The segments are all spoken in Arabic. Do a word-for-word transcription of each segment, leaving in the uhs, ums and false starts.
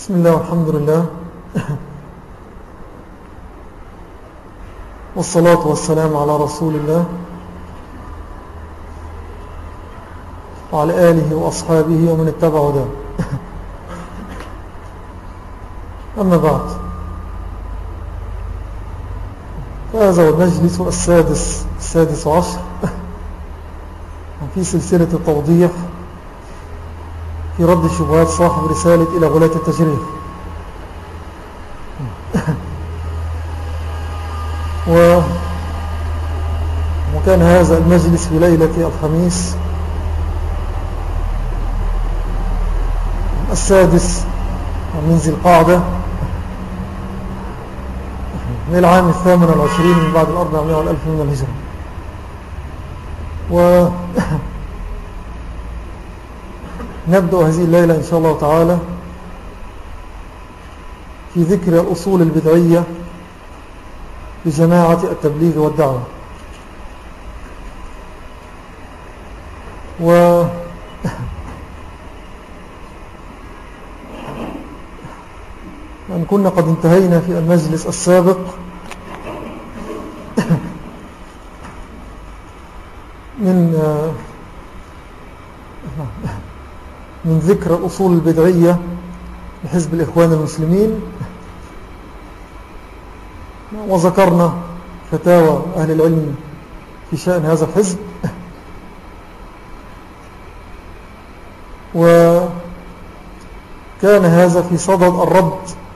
بسم الله والحمد لله والصلاة والسلام على رسول الله وعلى آله وأصحابه ومن اتبع هداه. أما بعد، فهذا هو المجلس السادس السادس عشر في سلسلة التوضيح في رد شبهات صاحب رسالة إلى غلاة التجريح. وكان هذا المجلس في ليلة الخميس السادس من ذي القعدة من العام الثامن والعشرين من بعد الأربعمائة والألف من الهجرة. ونبدأ هذه الليلة إن شاء الله تعالى في ذكر الأصول البدعية لجماعة التبليغ والدعوة. و أن كنا قد انتهينا في المجلس السابق من من ذكر الأصول البدعية لحزب الإخوان المسلمين، وذكرنا فتاوى أهل العلم في شأن هذا الحزب، وكان هذا في صدد الرد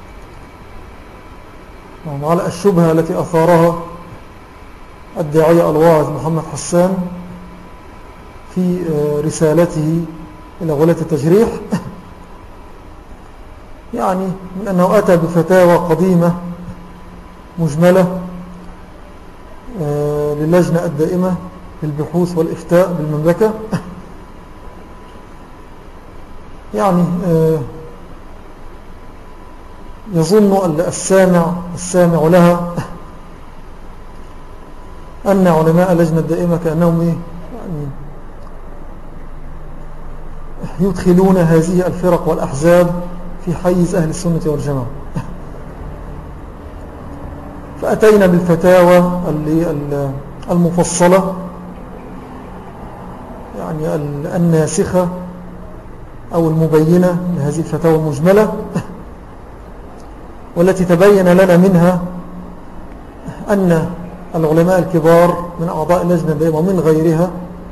على الشبهة التي أثارها الداعية الواعظ محمد حسان في رسالته إلى غلاة التجريح، يعني من أنه أتى بفتاوى قديمة مجملة للجنة الدائمة للبحوث والإفتاء بالمملكة، يعني يظن السامع السامع لها أن علماء اللجنة الدائمة كأنهم يعني يدخلون هذه الفرق والأحزاب في حيز أهل السنة والجماعة. فأتينا بالفتاوى المفصلة، يعني الناسخة أو المبينة لهذه الفتاوى المجملة، والتي تبين لنا منها أن العلماء الكبار من أعضاء اللجنة الدائمة ومن غيرها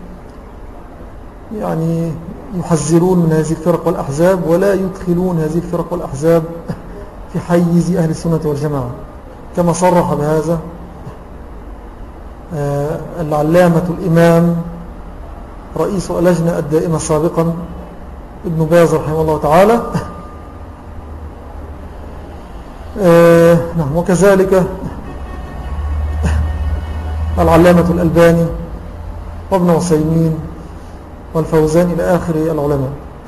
يعني يحذرون من هذه الفرق والأحزاب، ولا يدخلون هذه الفرق والأحزاب في حيز أهل السنة والجماعة، كما صرح بهذا العلامة الإمام رئيس اللجنة الدائمة سابقا ابن باز رحمه الله تعالى. نعم، وكذلك العلامة الألباني وابن عثيمين والفوزان إلى آخر العلماء.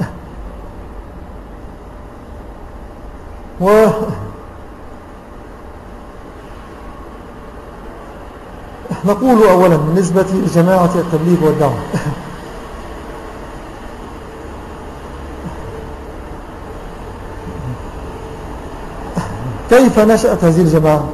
و نقول أولا بالنسبة لجماعة التبليغ والدعوة، كيف نشأت هذه الجماعة؟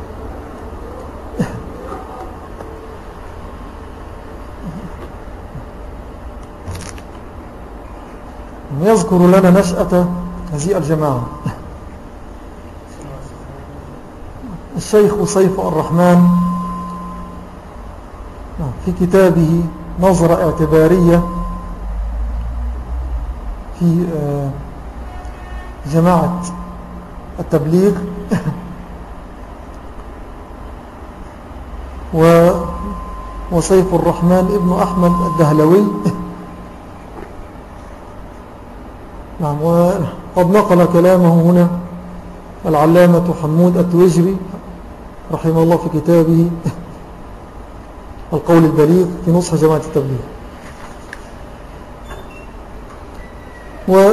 يذكر لنا نشأة هذه الجماعة الشيخ سيف الرحمن في كتابه نظرة اعتبارية في جماعة التبليغ، وسيف الرحمن ابن أحمد الدهلوي. نعم، وقد نقل كلامه هنا العلامة حمود التويجري رحمه الله في كتابه القول البليغ في نصح جماعة التبليغ. و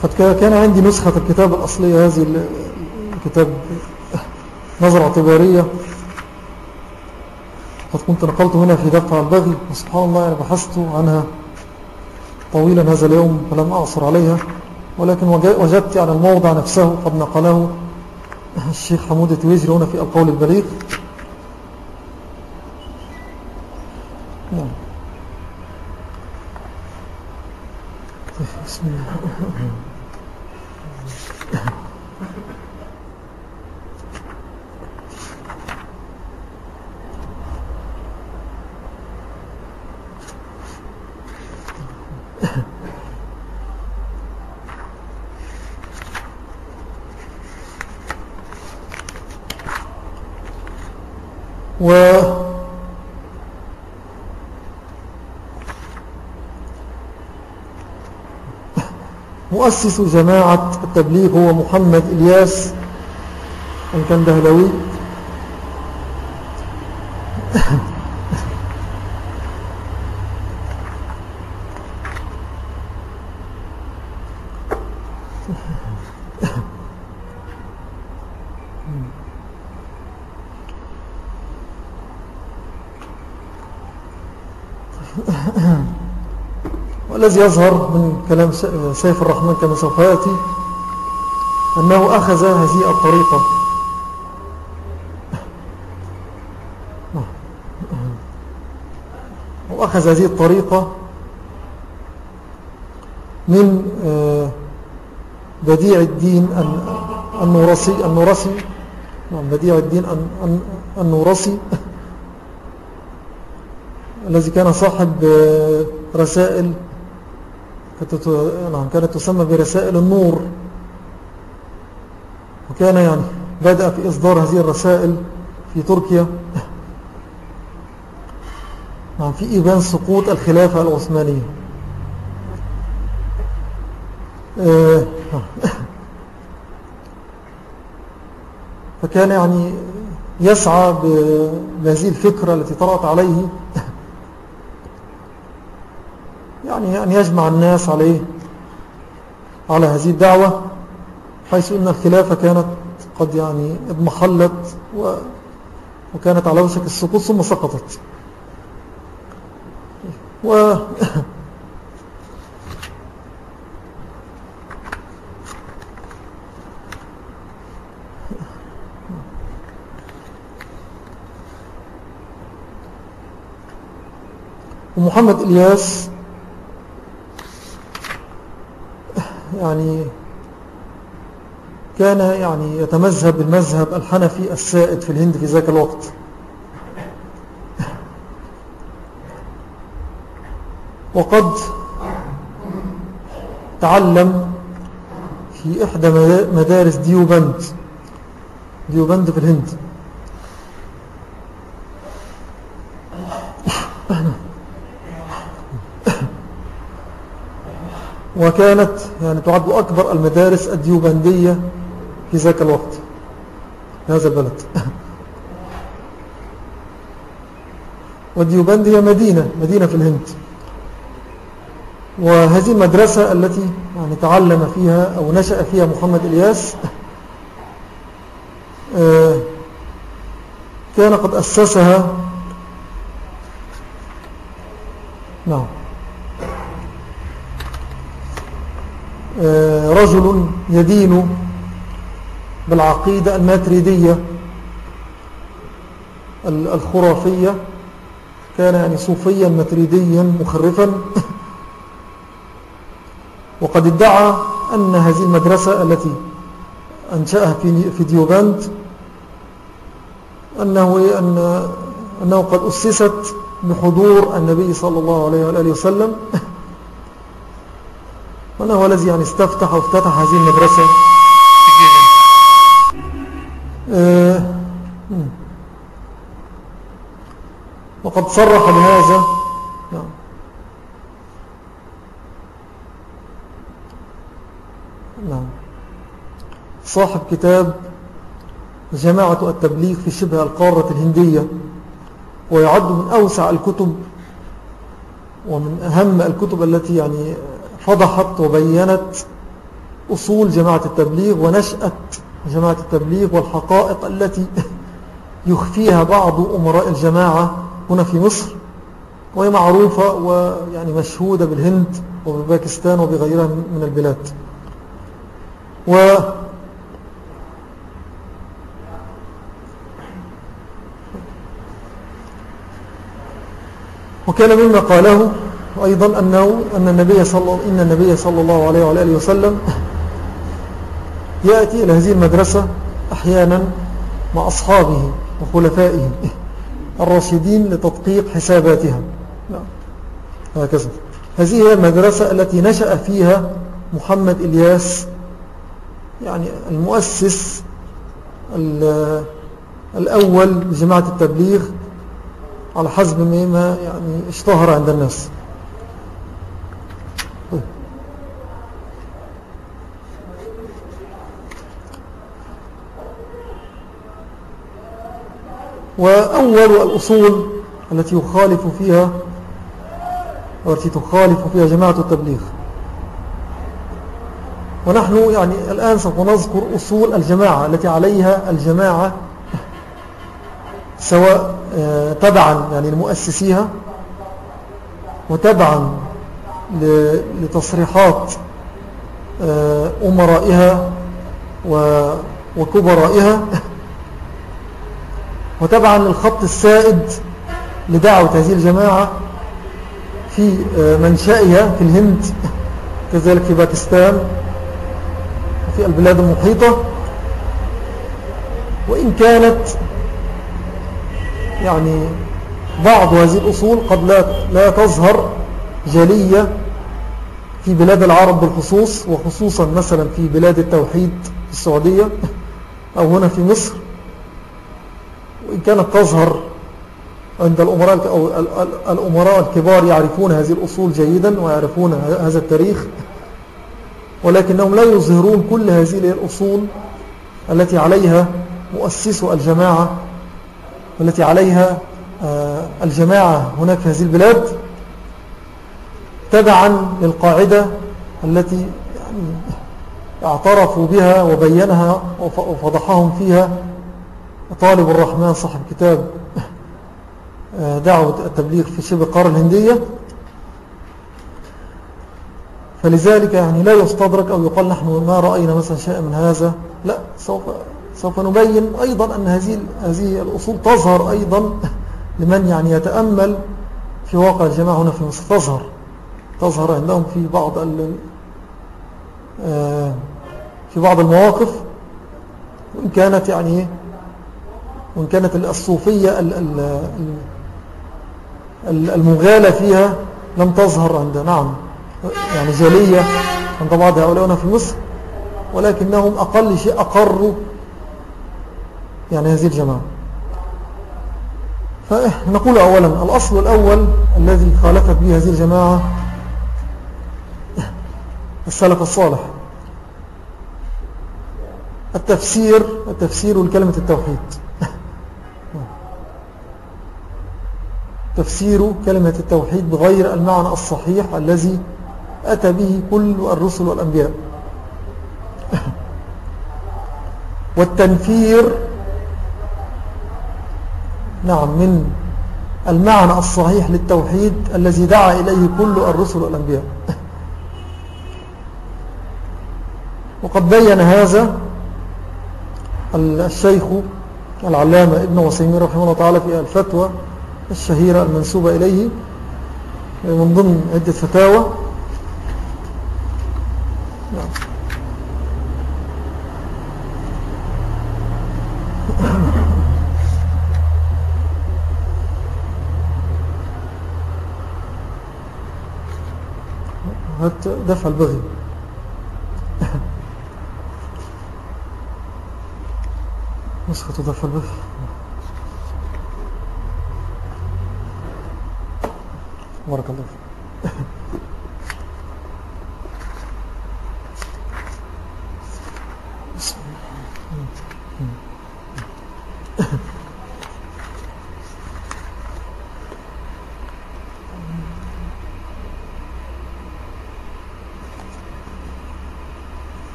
قد كان عندي نسخة الكتاب الأصلية، هذه الكتاب نظرة اعتبارية، قد كنت نقلت هنا في دفع البغي، وسبحان الله أنا بحثت عنها طويلا هذا اليوم فلم أعصر عليها، ولكن وجدت على الموضع نفسه قد نقله الشيخ حمود التويجري هنا في القول البليغ. نعم. بسم الله. و مؤسس جماعة التبليغ هو محمد إلياس الكندهلوي. والذي يظهر من كلام سيف الرحمن كما سوف يأتي أنه أخذ هذه الطريقة وأخذ هذه الطريقة من بديع الدين النورسي النورسي بديع الدين النورسي الذي كان صاحب رسائل كانت تسمى برسائل النور، وكان يعني بدأ في إصدار هذه الرسائل في تركيا في إبان سقوط الخلافة العثمانية. فكان يعني يسعى بهذه الفكرة التي طرأت عليه يعني أن يجمع الناس عليه على هذه الدعوة، حيث أن الخلافة كانت قد يعني اضمحلت وكانت على وشك السقوط ثم سقطت. و ومحمد إلياس يعني كان يعني يتمذهب بالمذهب الحنفي السائد في الهند في ذاك الوقت، وقد تعلم في إحدى مدارس ديوبند ديوبند في الهند. وكانت يعني تعد أكبر المدارس الديوبندية في ذاك الوقت في هذا البلد. والديوبند هي مدينة مدينة في الهند، وهذه المدرسة التي يعني تعلم فيها أو نشأ فيها محمد إلياس كان قد أسسها نعم رجل يدين بالعقيدة الماتريدية الخرافية، كان يعني صوفيا ماتريديا مخرفا، وقد ادعى أن هذه المدرسة التي أنشأها في ديوبند أنه, أن أنه قد أسست بحضور النبي صلى الله عليه وآله وسلم، وأنه هو الذي يعني استفتح وافتتح هذه المدرسة. آه وقد صرح بهذا نعم نعم صاحب كتاب جماعة التبليغ في شبه القارة الهندية، ويعد من أوسع الكتب ومن أهم الكتب التي يعني فضحت وبينت أصول جماعة التبليغ ونشأة جماعة التبليغ والحقائق التي يخفيها بعض أمراء الجماعة هنا في مصر، وهي معروفة ويعني مشهودة بالهند وبباكستان وبغيرها من البلاد. و وكان مما قاله أيضا أنه أن النبي صلى إن النبي صلى الله عليه وآله وسلم يأتي إلى هذه المدرسة أحيانا مع أصحابه وخلفائه الراشدين لتدقيق حساباتها. هكذا هذه هي المدرسة التي نشأ فيها محمد إلياس، يعني المؤسس الأول لجماعة التبليغ على حسب ما يعني اشتهر عند الناس. وأول الأصول التي يخالف فيها والتي تخالف فيها جماعة التبليغ، ونحن يعني الآن سوف نذكر أصول الجماعة التي عليها الجماعة سواء تبعا يعني لمؤسسيها وتبعا لتصريحات أمرائها وكبرائها وتبعا للخط السائد لدعوة هذه الجماعة في منشأها في الهند، كذلك في باكستان وفي البلاد المحيطة. وإن كانت يعني بعض هذه الأصول قد لا, لا تظهر جلية في بلاد العرب بالخصوص، وخصوصا مثلا في بلاد التوحيد في السعودية أو هنا في مصر، وإن كانت تظهر عند الأمراء أو الأمراء الكبار يعرفون هذه الأصول جيدا ويعرفون هذا التاريخ، ولكنهم لا يظهرون كل هذه الأصول التي عليها مؤسسو الجماعة والتي عليها الجماعة هناك في هذه البلاد، تبعا للقاعدة التي يعني اعترفوا بها وبينها وفضحهم فيها طالب الرحمن صاحب كتاب دعوة التبليغ في شبه القارة الهندية. فلذلك يعني لا يستدرك أو يقال نحن ما رأينا مثلا شيء من هذا، لا، سوف سوف نبين أيضا أن هذه هذه الأصول تظهر أيضا لمن يعني يتأمل في واقع الجماعة هنا في مصر، تظهر تظهر عندهم في بعض في بعض المواقف، وإن كانت يعني وإن كانت الصوفية المغالى فيها لم تظهر عند نعم يعني جالية عند بعض هؤلاء هنا في مصر، ولكنهم أقل شيء أقروا يعني هذه الجماعة. فنقول أولا الأصل الأول الذي خالفت به هذه الجماعة السلف الصالح، التفسير التفسير لكلمة التوحيد، تفسير كلمة التوحيد بغير المعنى الصحيح الذي أتى به كل الرسل والأنبياء، والتنفير نعم من المعنى الصحيح للتوحيد الذي دعا إليه كل الرسل والأنبياء. وقد بين هذا الشيخ العلامة ابن عثيمين رحمه الله تعالى في الفتوى الشهيرة المنسوبة إليه من ضمن عدة فتاوى. هات دفع البغي. نسخة دفع البغي. بارك الله فيك.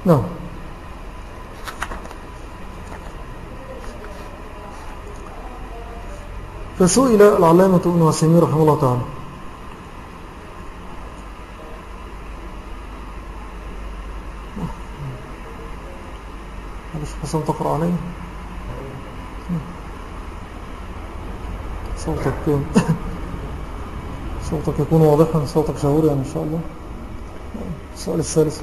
نعم. فسئل العلامة ابن عثيمين رحمه الله تعالى معلش حسن تقرأ علي صوتك صوتك يكون واضحا، صوتك شهوري يعني إن شاء الله. السؤال الثالث.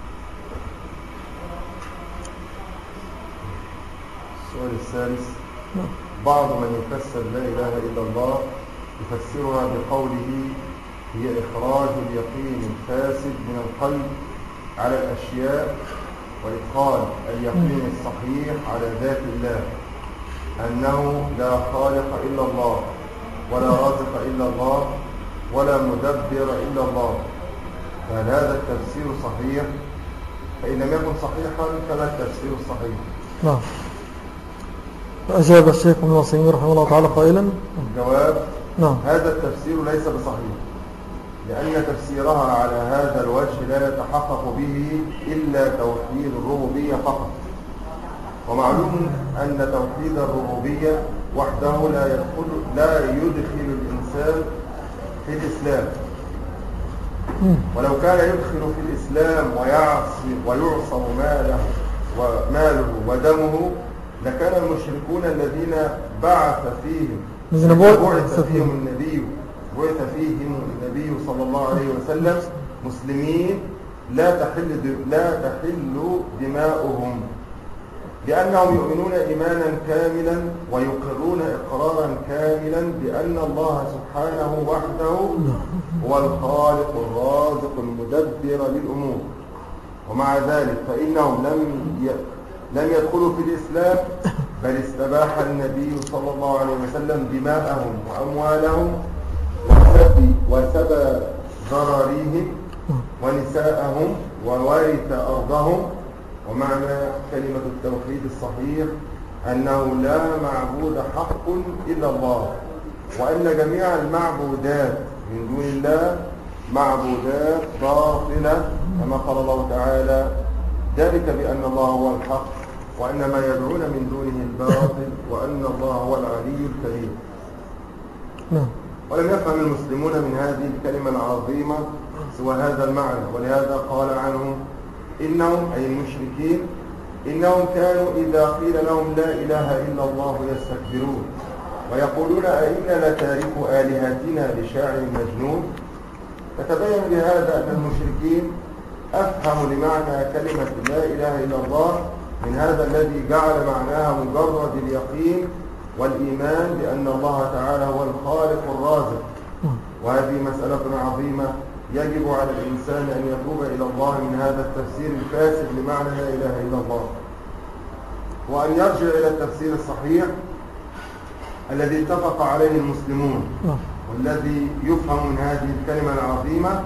السؤال الثالث: بعض من يفسر لا إله إلا الله يفسرها بقوله هي إخراج اليقين الفاسد من القلب على الأشياء وإدخال اليقين الصحيح على ذات الله، أنه لا خالق إلا الله ولا رازق إلا الله ولا مدبر إلا الله. فهل هذا التفسير صحيح؟ فإن لم يكن صحيحا فلا التفسير الصحيح. نعم. فأجاب الشيخ ابن عثيمين رحمه الله تعالى قائلا: الجواب: نعم، هذا التفسير ليس بصحيح، لأن تفسيرها على هذا الوجه لا يتحقق به إلا توحيد الربوبية فقط. ومعلوم أن توحيد الربوبية وحده لا يدخل لا يدخل الإنسان في الإسلام، ولو كان يدخل في الإسلام ويعصي ويعصم ماله وماله ودمه لكان المشركون الذين بعث فيهم بعث فيهم النبي بعث فيهم النبي صلى الله عليه وسلم مسلمين لا تحل لا تحل دماؤهم، لأنهم يؤمنون إيمانا كاملا ويقرون إقرارا كاملا بأن الله سبحانه وحده هو الخالق الرازق المدبر للأمور. ومع ذلك فإنهم لم لم يدخلوا في الإسلام، بل استباح النبي صلى الله عليه وسلم دماءهم وأموالهم وسبى ذراريهم ونساءهم وورث أرضهم. ومعنى كلمة التوحيد الصحيح أنه لا معبود حق إلا الله، وأن جميع المعبودات من دون الله معبودات باطلة، كما قال الله تعالى: ذلك بأن الله هو الحق وأن ما يدعون من دونه الباطل وأن الله هو العلي الكريم. ولم يفهم المسلمون من هذه الكلمة العظيمة سوى هذا المعنى، ولهذا قال عنهم إنهم أي المشركين إنهم كانوا إذا قيل لهم لا إله إلا الله يستكبرون ويقولون أئنا لتاركو آلهتنا لشاعر مجنون. فتبين بهذا أن المشركين أفهموا لمعنى كلمة لا إله إلا الله من هذا الذي جعل معناها مجرد اليقين والإيمان بأن الله تعالى هو الخالق الرازق. وهذه مسألة عظيمة يجب على الإنسان أن يتوب إلى الله من هذا التفسير الفاسد لمعنى لا إله إلا الله، وأن يرجع إلى التفسير الصحيح الذي اتفق عليه المسلمون، والذي يفهم من هذه الكلمة العظيمة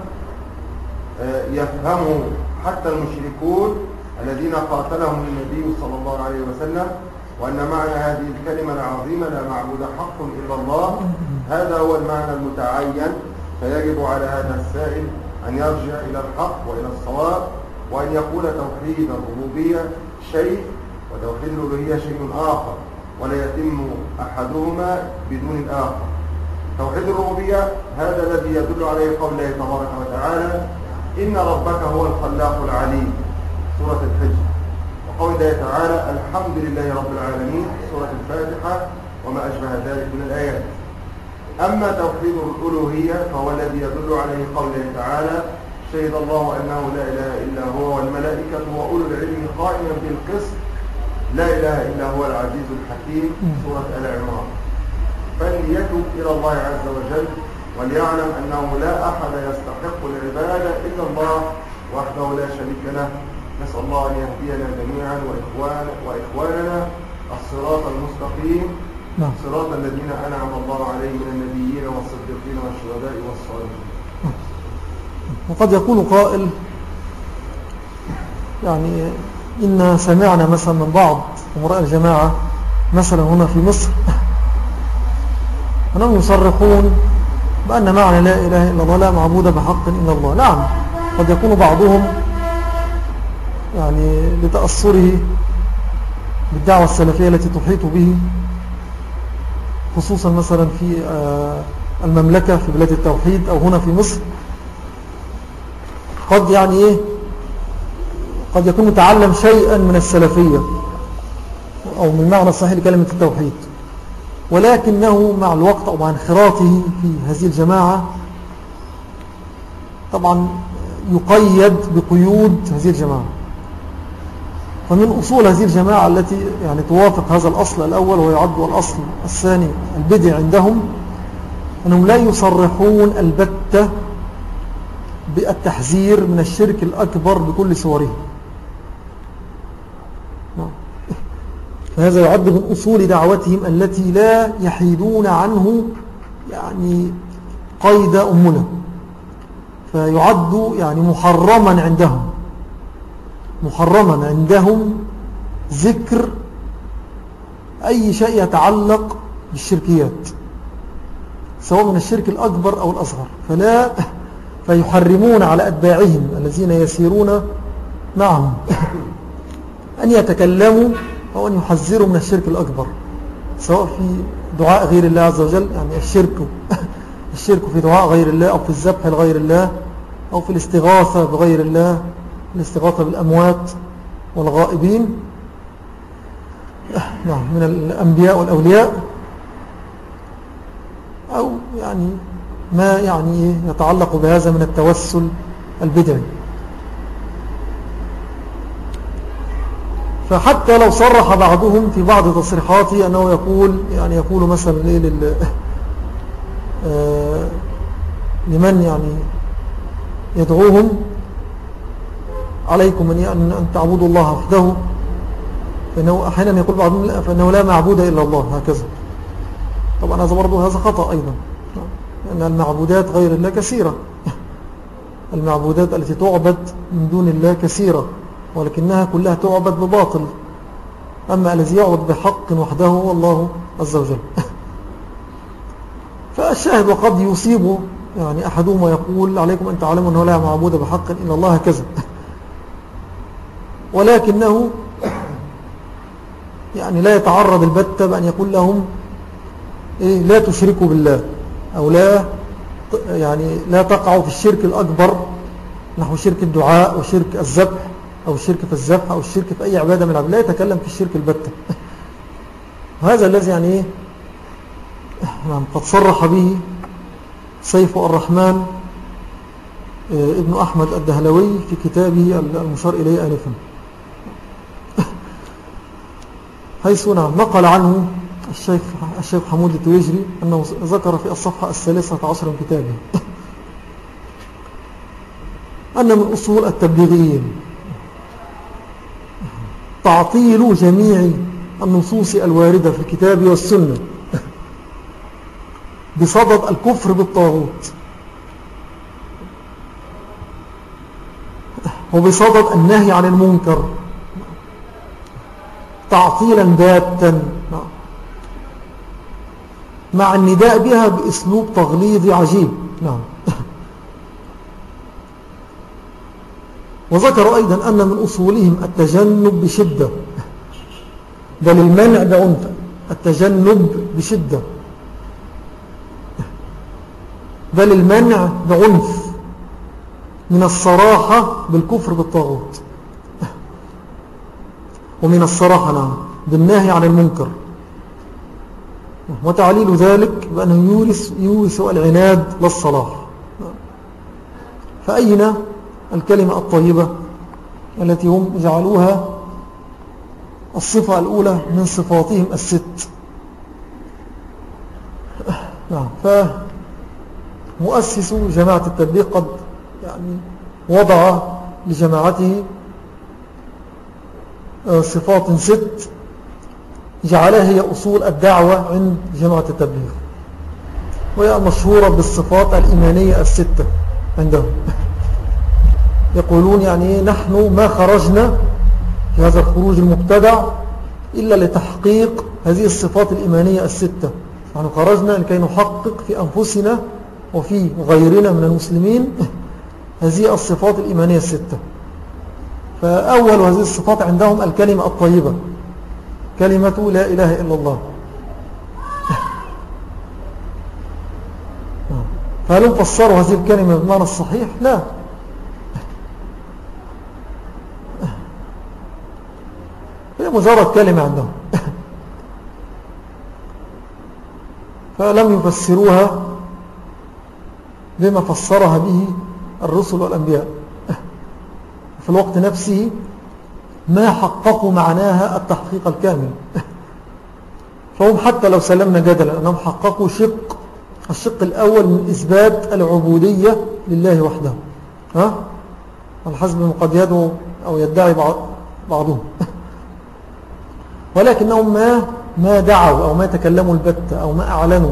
يفهمه حتى المشركون الذين قاتلهم النبي صلى الله عليه وسلم، وأن معنى هذه الكلمة العظيمة لا معبود حق إلا الله هذا هو المعنى المتعين. فيجب على هذا السائل أن يرجع إلى الحق وإلى الصواب، وأن يقول توحيد الربوبية شيء وتوحيد الألوهية شيء آخر، ولا يتم أحدهما بدون الآخر. توحيد الربوبية هذا الذي يدل عليه قول الله تبارك وتعالى: إن ربك هو الخلاق العليم، سورة الحج، وقول الله تعالى: الحمد لله رب العالمين، سورة الفاتحة، وما أشبه ذلك من الآيات. أما توحيد الألوهية فهو الذي يدل عليه قوله تعالى: شهد الله أنه لا إله إلا هو والملائكة وأولو العلم قائما بالقسط لا إله إلا هو العزيز الحكيم، سورة آل عمران. فليتوب إلى الله عز وجل وليعلم أنه لا أحد يستحق العبادة إلا الله وحده لا شريك له. نسأل الله أن يهدينا جميعا وإخوان وإخواننا الصراط المستقيم، صراط الذين أنعم الله عليهم من النبيين والصديقين والشهداء والصالحين. وقد يقول قائل يعني إن سمعنا مثلا من بعض أمراء الجماعة مثلا هنا في مصر أنهم يصرحون بأن معنى لا إله إلا الله لا معبود بحق إلا الله. نعم، قد يكون بعضهم يعني لتأثره بالدعوة السلفية التي تحيط به، خصوصا مثلا في المملكة في بلاد التوحيد أو هنا في مصر، قد يعني إيه قد يكون متعلم شيئا من السلفية أو من معنى الصحيح لكلمة التوحيد، ولكنه مع الوقت أو مع انخراطه في هذه الجماعة طبعا يقيد بقيود هذه الجماعة. فمن أصول هذه الجماعة التي يعني توافق هذا الأصل الأول ويعد الأصل الثاني البدع عندهم، أنهم لا يصرحون البتة بالتحذير من الشرك الأكبر بكل صوره. فهذا يعد من أصول دعوتهم التي لا يحيدون عنه يعني قيد أمنا، فيعد يعني محرما عندهم محرما عندهم ذكر أي شيء يتعلق بالشركيات سواء من الشرك الأكبر أو الأصغر، فلا فيحرمون على أتباعهم الذين يسيرون معهم أن يتكلموا أو أن يحذروا من الشرك الأكبر، سواء في دعاء غير الله عز وجل، يعني الشرك الشرك في دعاء غير الله أو في الذبح لغير الله أو في الاستغاثة بغير الله، الاستغاثة بالأموات والغائبين من الأنبياء والأولياء، أو يعني ما يعني يتعلق بهذا من التوسل البدعي. فحتى لو صرح بعضهم في بعض تصريحاته أنه يقول يعني يقول مثلا لل آه لمن يعني يدعوهم عليكم أن أن تعبدوا الله وحده، فإنه أحيانا يقول بعضهم فإنه لا معبود إلا الله، هكذا. طبعا هذا برضه هذا خطأ أيضا، لأن المعبودات غير الله كثيرة، المعبودات التي تعبد من دون الله كثيرة، ولكنها كلها تعبد بباطل. أما الذي يعبد بحق وحده هو الله عز وجل. فالشاهد وقد يصيب يعني أحدهم ويقول عليكم أن تعلموا أنه لا معبود بحق إلا الله، كذا، ولكنه يعني لا يتعرض البتة بأن يقول لهم إيه لا تشركوا بالله، أو لا يعني لا تقعوا في الشرك الأكبر نحو شرك الدعاء وشرك الذبح أو الشرك في الذبح أو الشرك في أي عبادة من العبادات، لا يتكلم في الشرك البتة. هذا الذي يعني إيه نعم قد صرح به سيف الرحمن ابن أحمد الدهلوي في كتابه المشار إليه آنفا، حيث نعم نقل عنه الشيخ, الشيخ حمود التويجري أنه ذكر في الصفحة الثالثة عشر من كتابه أن من أصول التبليغيين تعطيل جميع النصوص الواردة في الكتاب والسنة بصدد الكفر بالطاغوت وبصدد النهي عن المنكر تعطيلا باتا، مع النداء بها بأسلوب تغليظي عجيب. نعم. وذكر أيضا أن من أصولهم التجنب بشدة، بل المنع بعنف، التجنب بشدة بل المنع بعنف من الصراحة بالكفر بالطاغوت، ومن الصراحة نعم بالنهي عن المنكر، وتعليل ذلك بأنه يورث, يورث العناد للصلاح. فأين الكلمة الطيبة التي هم جعلوها الصفة الأولى من صفاتهم الست؟ نعم. فمؤسس جماعة التبليغ قد يعني وضع لجماعته صفات ست جعلها هي أصول الدعوة عند جماعة التبليغ، وهي المشهورة بالصفات الإيمانية الستة عندهم. يقولون يعني نحن ما خرجنا في هذا الخروج المبتدع إلا لتحقيق هذه الصفات الإيمانية الستة، نحن خرجنا لكي نحقق في أنفسنا وفي غيرنا من المسلمين هذه الصفات الإيمانية الستة. فأول هذه الصفات عندهم الكلمة الطيبة، كلمة لا إله إلا الله. فهل هم فسروا هذه الكلمة بالمعنى الصحيح؟ لا، هي مجرد كلمة عندهم. فلم يفسروها بما فسرها به الرسل والأنبياء في الوقت نفسه، ما حققوا معناها التحقيق الكامل. فهم حتى لو سلمنا جدلا أنهم حققوا شق الشق الأول من إثبات العبودية لله وحده، ها؟ على حسب ما قد يدعو أو يدعي بعضهم، ولكنهم ما ما دعوا أو ما تكلموا البتة أو ما أعلنوا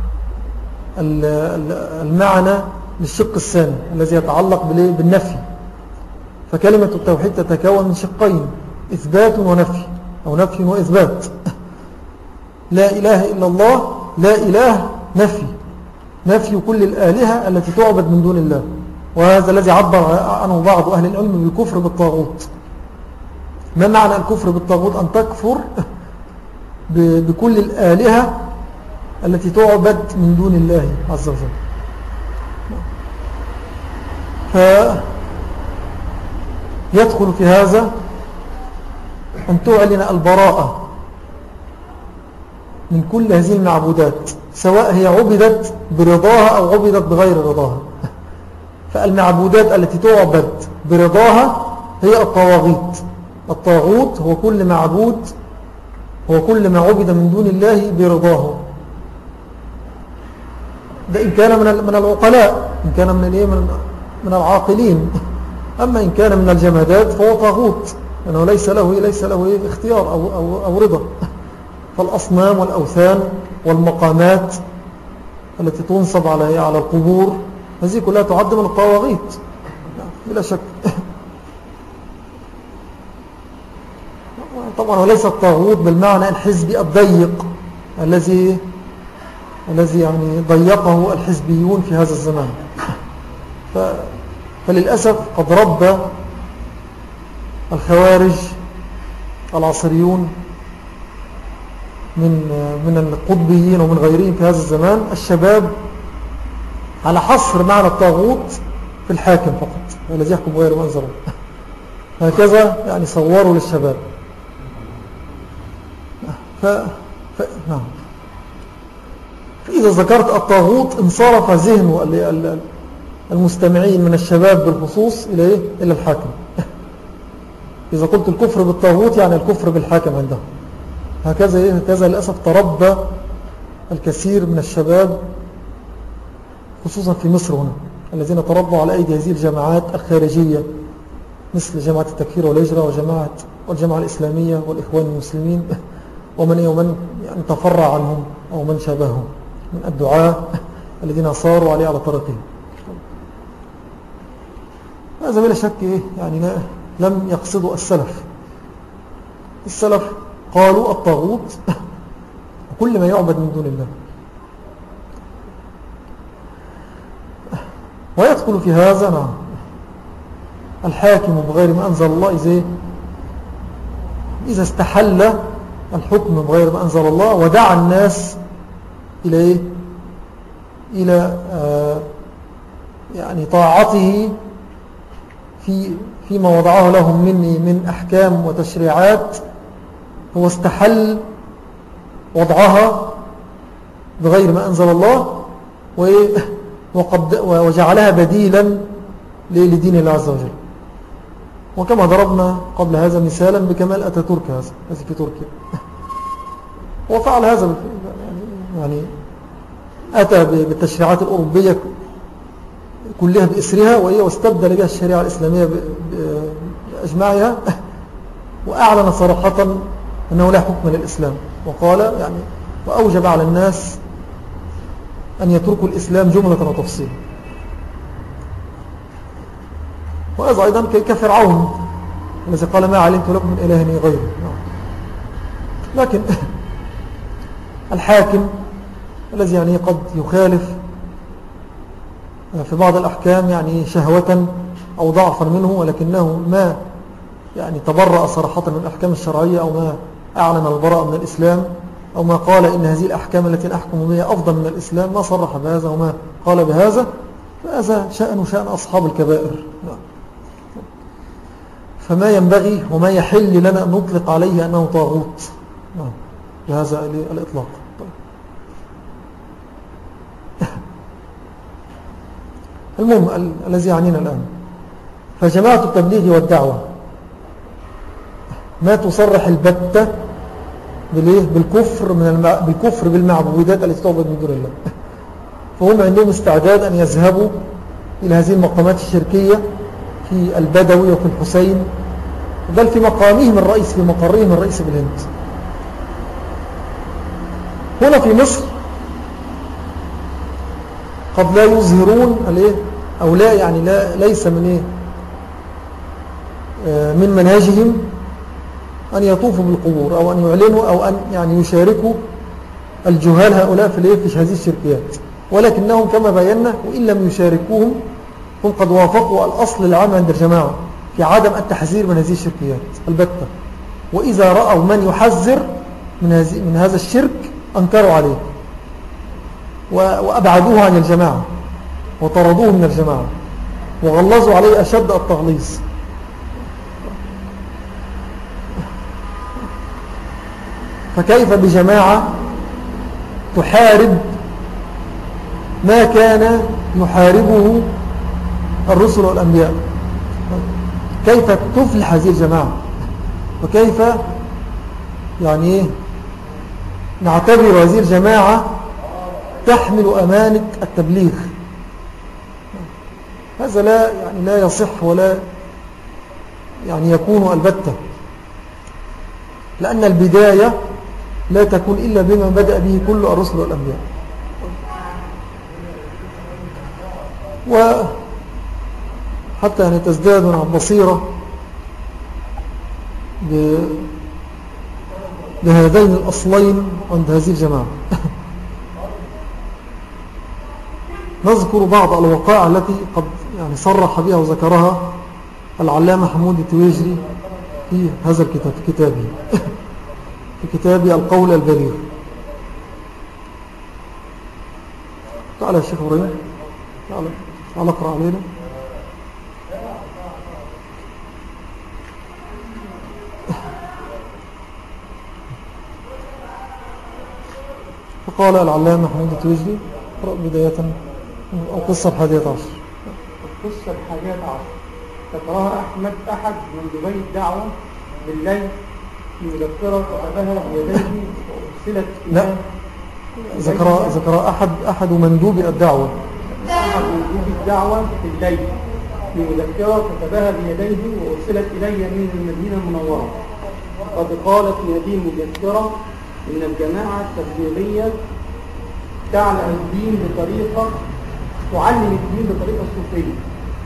المعنى للشق الثاني الذي يتعلق بالنفي. فكلمة التوحيد تتكون من شقين، إثبات ونفي أو نفي وإثبات. لا إله إلا الله، لا إله نفي، نفي كل الآلهة التي تعبد من دون الله. وهذا الذي عبر عنه بعض أهل العلم بالكفر بالطاغوت. ما معنى الكفر بالطاغوت؟ أن تكفر بكل الآلهة التي تعبد من دون الله عز وجل. فيدخل في هذا أن تعلن البراءة من كل هذه المعبودات، سواء هي عبدت برضاها أو عبدت بغير رضاها. فالمعبودات التي تعبد برضاها هي الطواغيت. الطاغوت هو كل معبود، هو كل ما عبد من دون الله برضاه. ده إن كان من من العقلاء، إن كان من من من العاقلين. أما إن كان من الجمادات فهو طاغوت، لأنه ليس له ليس له اختيار أو أو أو رضا. فالأصنام والأوثان والمقامات التي تنصب على على القبور، هذه كلها تعد من الطواغيت بلا شك. طبعا وليس الطاغوت بالمعنى الحزبي الضيق الذي الذي يعني ضيقه الحزبيون في هذا الزمان. ف فللأسف قد ربى الخوارج العصريون من من القطبيين ومن غيرهم في هذا الزمان الشباب على حصر معنى الطاغوت في الحاكم فقط الذي يحكم غير ما أنزل الله. هكذا يعني صوروا للشباب. ف... ف... نعم. فإذا ذكرت الطاغوت انصرف ذهن المستمعين من الشباب بالخصوص إلى إيه؟ إلى الحاكم. إذا قلت الكفر بالطاغوت يعني الكفر بالحاكم عندهم. هكذا إيه؟ هكذا للأسف تربى الكثير من الشباب خصوصا في مصر هنا، الذين تربوا على أيدي هذه الجماعات الخارجية مثل جماعة التكفير والهجرة وجماعة والجماعة الإسلامية والإخوان المسلمين ومن ومن يعني تفرع عنهم أو من شابههم من الدعاة الذين صاروا عليه على طريقهم. هذا بلا شك إيه؟ يعني لم يقصدوا السلف. السلف قالوا الطاغوت وكل ما يعبد من دون الله. ويدخل في هذا نعم الحاكم بغير ما أنزل الله إذا إذا استحل الحكم بغير ما أنزل الله ودعا الناس إلى إيه؟ إلى آه يعني طاعته في فيما وضعه لهم مني من أحكام وتشريعات، هو استحل وضعها بغير ما أنزل الله وقد وجعلها بديلا لدين الله عز وجل. وكما ضربنا قبل هذا مثالا بكمال أتاتورك هذا هذا في تركيا. وفعل هذا يعني أتى بالتشريعات الأوروبية كلها بإسرها واستبدل بها الشريعة الإسلامية بأجمعها، وأعلن صراحة أنه لا حكم للإسلام، وقال يعني وأوجب على الناس أن يتركوا الإسلام جملة وتفصيلا. وهذا أيضا كفرعون الذي قال ما علمت لكم من إله غيره. لكن الحاكم الذي يعني قد يخالف في بعض الأحكام يعني شهوة أو ضعفا منه، ولكنه ما يعني تبرأ صراحة من الأحكام الشرعية أو ما أعلن البراءة من الإسلام أو ما قال إن هذه الأحكام التي نحكم بها أفضل من الإسلام، ما صرح بهذا وما قال بهذا، فهذا شأن شأن أصحاب الكبائر. فما ينبغي وما يحل لنا أن نطلق عليه أنه طاغوت بهذا الإطلاق. المهم الذي يعنينا الآن، فجماعة التبليغ والدعوة ما تصرح البتة بالكفر, من المع... بالكفر بالمعبودات التي تعبد من دون الله، فهم عندهم استعداد أن يذهبوا إلى هذه المقامات الشركية في البدوي وفي الحسين، بل في مقامهم الرئيس في مقرهم الرئيس بالهند. هنا في مصر قد لا يظهرون الايه او لا يعني لا ليس من ايه من منهجهم ان يطوفوا بالقبور او ان يعلنوا او ان يعني يشاركوا الجهال هؤلاء في الايه في هذه الشركيات، ولكنهم كما بينا وان لم يشاركوهم هم قد وافقوا الاصل العام عند الجماعه في عدم التحذير من هذه الشركيات البتة، واذا راوا من يحذر من هذه من هذا الشرك انكروا عليه وأبعدوه عن الجماعة وطردوه من الجماعة وغلظوا عليه أشد التغليظ. فكيف بجماعة تحارب ما كان يحاربه الرسل والأنبياء؟ كيف تفلح هذه الجماعة؟ وكيف يعني نعتبر هذه الجماعة تحمل أمانة التبليغ؟ هذا لا يعني لا يصح ولا يعني يكون البتة، لأن البداية لا تكون إلا بما بدأ به كل الرسل والأنبياء. وحتى أن تزداد من البصيرة بهذين الأصلين عند هذه الجماعة. نذكر بعض الوقائع التي قد يعني صرح بها وذكرها العلامة حمود التويجري في هذا الكتاب في كتابه في كتابه القول البليغ. تعال يا شيخ إبراهيم، تعال تعال اقرأ علينا. فقال العلامة حمود التويجري، اقرأ بداية القصة الحادية عشر. القصة الحادية عشر ذكرها أحمد أحد مندوبي الدعوة بالليل في مذكرة كتبها بيديه وأرسلت لا ذكر ذكر أحد أحد مندوبي الدعوة أحد مندوبي الدعوة بالليل في مذكرة كتبها بيديه وأرسلت إلي من المدينة المنورة. قد قالت في هذه المذكرة إن الجماعة التبليغية تعلم الدين بطريقة تعلم الدين بطريقة صوفية.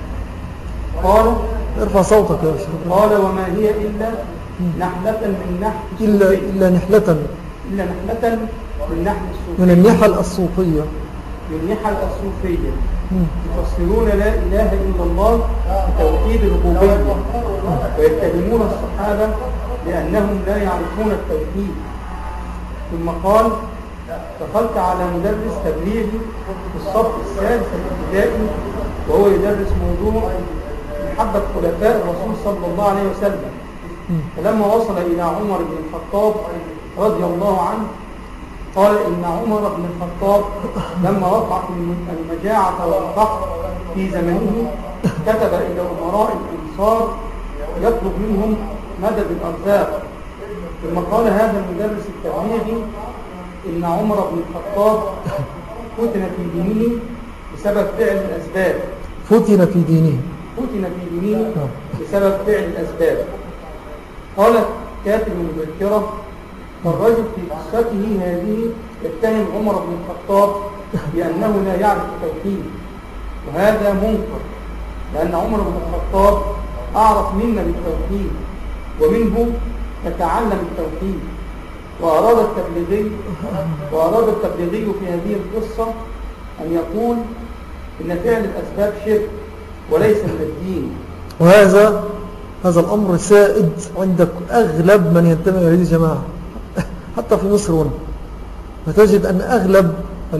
قال ارفع صوتك يا شيخ. قال وما هي إلا نحلة من نحل إلا, إلا نحلة إلا نحلة من نحل الصوفية من النحل الصوفية من نحل الصوفية يفسرون لا إله إلا الله بتوحيد الربوبية ويتهمون الصحابة لأنهم لا يعرفون التوحيد. ثم قال دخلت على مدرس تبليغي في الصف السادس الابتدائي وهو يدرس موضوع محبة خلفاء الرسول صلى الله عليه وسلم، فلما وصل إلى عمر بن الخطاب رضي الله عنه قال إن عمر بن الخطاب لما وقع في المجاعة والفقر في زمنه كتب إلى أمراء الأنصار يطلب منهم مدد الأرزاق. ثم قال هذا المدرس التبليغي إن عمر بن الخطاب فتن في دينه بسبب فعل الأسباب فتن في دينه فتن في دينه بسبب فعل الأسباب. قال كاتب المذكرة فالرجل في قصته هذه يتهم عمر بن الخطاب بأنه لا يعرف التوحيد، وهذا منكر لأن عمر بن الخطاب أعرف منا بالتوحيد ومنه يتعلم التوحيد. وأراد التبليغي وأراد التبليغي في هذه القصة أن يقول إن فعل الأسباب شرك وليس من الدين. وهذا هذا الأمر سائد عند أغلب من ينتمي إلى هذه الجماعة حتى في مصر هنا، فتجد أن أغلب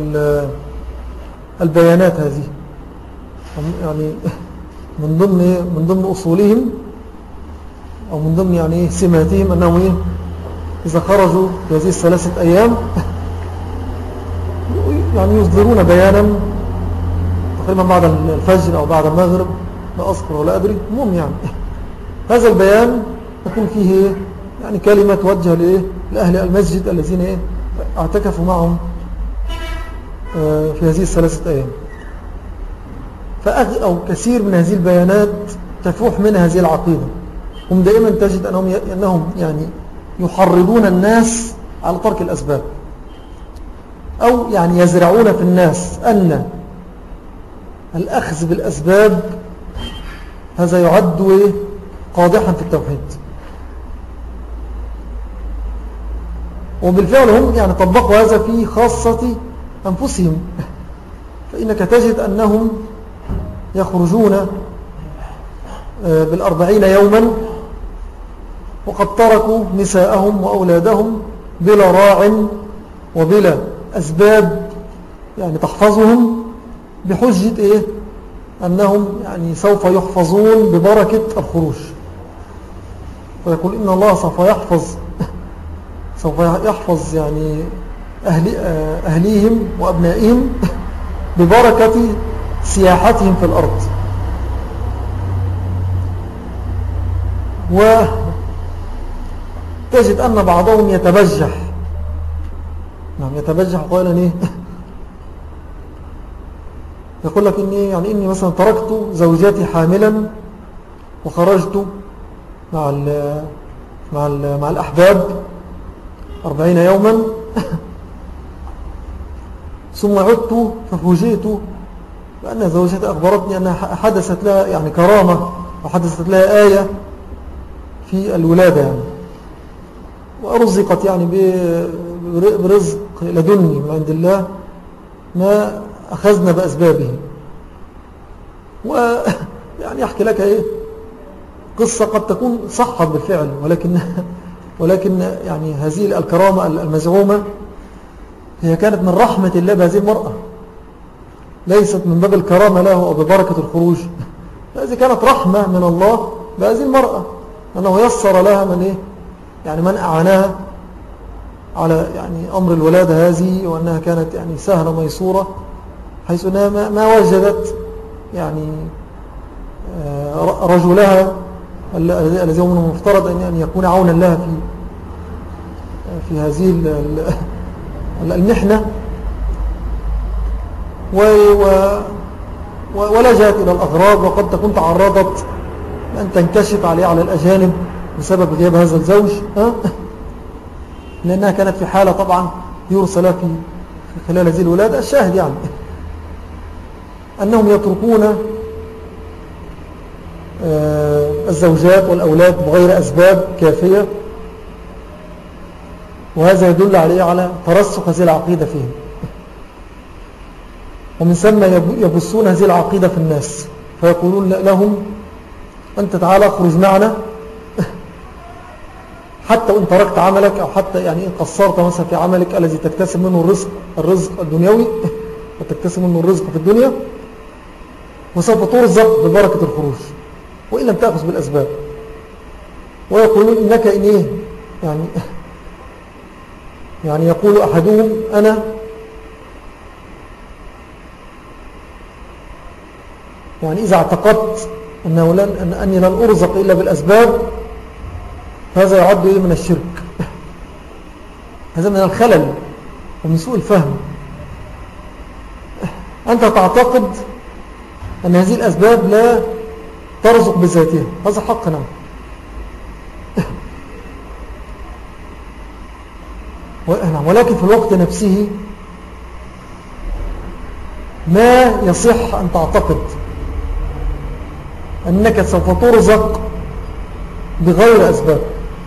البيانات هذه يعني من ضمن من ضمن أصولهم أو من ضمن يعني سماتهم أنهم إذا خرجوا في هذه الثلاثة أيام يعني يصدرون بيانا تقريبا بعد الفجر أو بعد المغرب، لا أذكر ولا أدري. المهم يعني هذا البيان يكون فيه يعني كلمة توجه لأهل المسجد الذين اعتكفوا معهم في هذه الثلاثة أيام. فأغ أو كثير من هذه البيانات تفوح منها هذه العقيدة. هم دائما تجد أنهم, أنهم يعني يحرضون الناس على ترك الأسباب، أو يعني يزرعون في الناس أن الأخذ بالأسباب هذا يعد قادحا في التوحيد. وبالفعل هم يعني طبقوا هذا في خاصة أنفسهم، فإنك تجد أنهم يخرجون بالأربعين يوما وقد تركوا نساءهم وأولادهم بلا راع وبلا أسباب يعني تحفظهم، بحجة إيه؟ أنهم يعني سوف يحفظون ببركة الخروج. فيقول إن الله سوف يحفظ سوف يحفظ يعني أهلي أهليهم وأبنائهم ببركة سياحتهم في الأرض. وتجد أن بعضهم يتبجح، نعم يتبجح قائلا إيه؟ يقول لك إني يعني إني مثلا تركت زوجاتي حاملا وخرجت مع ال مع ال مع الأحباب أربعين يوما ثم عدت ففوجئت بأن زوجتي أخبرتني أنها حدثت لها يعني كرامة وحدثت لها آية في الولادة يعني، وأرزقت يعني برزق لدني من عند الله ما أخذنا بأسبابه. ويعني أحكي لك إيه قصة قد تكون صحت بالفعل، ولكن ولكن يعني هذه الكرامة المزعومة هي كانت من رحمة الله بهذه المرأة، ليست من باب الكرامة له أو ببركة الخروج. هذه كانت رحمة من الله بهذه المرأة، أنه يسر لها من إيه يعني من أعاناها على يعني أمر الولادة هذه، وأنها كانت يعني سهلة ميسورة، حيث أنها ما, ما وجدت يعني رجلها الذي هو من المفترض أن يكون عونا لها في في هذه المحنة، ولجأت إلى الأغراض، وقد تكون تعرضت أن تنكشف عليه على الأجانب بسبب غياب هذا الزوج، لأنها كانت في حالة طبعا يرسل في خلال هذه الولادة. الشاهد يعني أنهم يتركون الزوجات والأولاد بغير أسباب كافية، وهذا يدل عليه على ترسخ هذه العقيدة فيهم، ومن ثم يبثون هذه العقيدة في الناس، فيقولون لهم أنت تعالى اخرج معنا حتى وإن تركت عملك، أو حتى يعني إن قصرت مثلا في عملك الذي تكتسب منه الرزق الرزق الدنيوي وتكتسب منه الرزق في الدنيا، وسوف ترزق ببركة الخروج وإن لم تأخذ بالأسباب. ويقولون إنك إن إيه يعني يعني يقول أحدهم أنا يعني إذا اعتقدت أنه لن أني لن أرزق إلا بالأسباب، هذا يعد من الشرك، هذا من الخلل ومن سوء الفهم. أنت تعتقد أن هذه الأسباب لا ترزق بذاتها، هذا حق نعم، ولكن في الوقت نفسه ما يصح أن تعتقد أنك سوف ترزق بغير أسباب.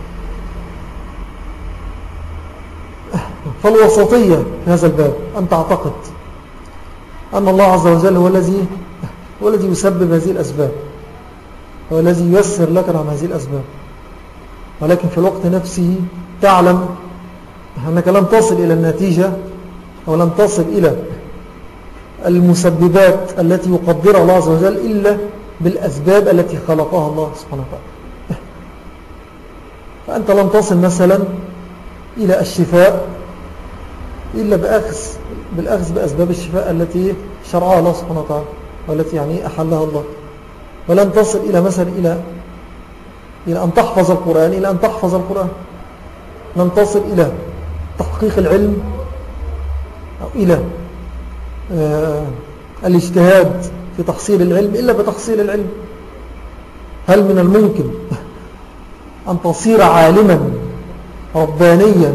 فالوسطية في هذا الباب أن تعتقد أن الله عز وجل هو الذي هو الذي يسبب هذه الأسباب، هو الذي ييسر لك عن هذه الأسباب، ولكن في الوقت نفسه تعلم أنك لن تصل إلى النتيجة أو لن تصل إلى المسببات التي يقدرها الله عز وجل إلا بالأسباب التي خلقها الله سبحانه وتعالى. فأنت لن تصل مثلا إلى الشفاء إلا بأخذ بالأخذ بأسباب الشفاء التي شرعها الله سبحانه وتعالى والتي يعني أحلها الله، ولن تصل إلى مثلا إلى إلى أن تحفظ القرآن إلى أن تحفظ القرآن، لن تصل إلى تحقيق العلم أو إلى آه الاجتهاد في تحصيل العلم إلا بتحصيل العلم. هل من الممكن أن تصير عالما ربانيا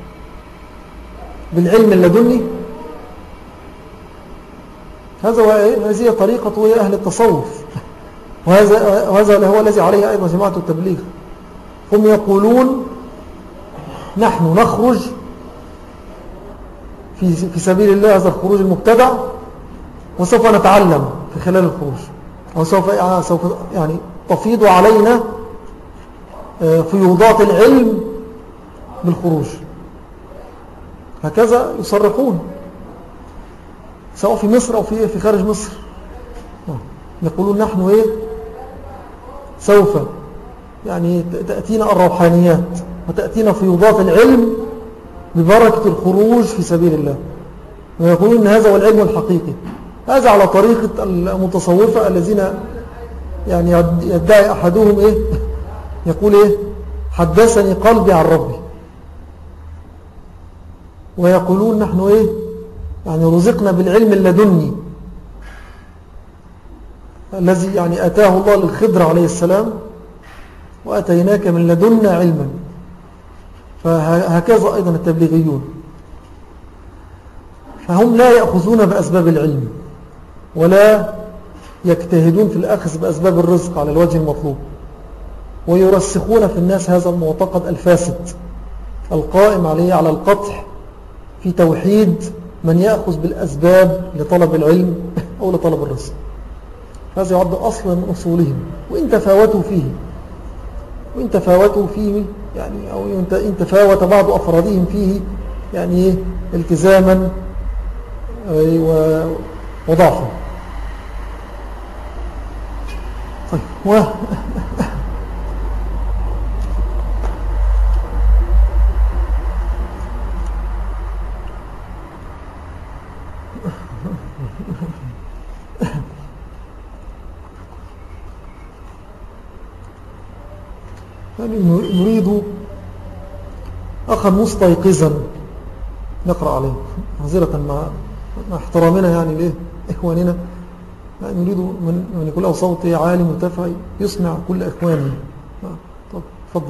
بالعلم اللدني؟ هذا هذه طريقة هي أهل التصوف، وهذا, وهذا هو الذي عليه أيضا جماعة التبليغ. هم يقولون نحن نخرج في, في سبيل الله، هذا الخروج المبتدع، وسوف نتعلم في خلال الخروج، وسوف سوف يعني تفيض علينا فيوضات العلم بالخروج. هكذا يصرحون سواء في مصر أو في في خارج مصر. يقولون نحن إيه سوف يعني تأتينا الروحانيات وتأتينا فيوضات العلم ببركة الخروج في سبيل الله، ويقولون أن هذا هو العلم الحقيقي. هذا على طريقة المتصوفة الذين يعني يدعي أحدهم إيه يقول إيه حدثني قلبي عن ربي، ويقولون نحن إيه يعني رزقنا بالعلم اللدني الذي يعني أتاه الله للخضر عليه السلام، وأتيناك من لدنا علما. فهكذا أيضا التبليغيون، فهم لا يأخذون بأسباب العلم ولا يجتهدون في الأخذ بأسباب الرزق على الوجه المطلوب، ويرسخون في الناس هذا المعتقد الفاسد القائم عليه على القطع في توحيد من يأخذ بالأسباب لطلب العلم أو لطلب الرزق. هذا يعد أصلا من أصولهم، وإن تفاوتوا فيه وإن تفاوتوا فيه يعني أو إن تفاوت بعض أفرادهم فيه يعني التزاما وضعفا. طيب و يعني نريد أخا مستيقظا نقرأ عليه معذرة مع مع احترامنا يعني ليه إخواننا، يعني نريد من يكون له صوت عالي مرتفع يسمع كل إخواننا. طب تفضل.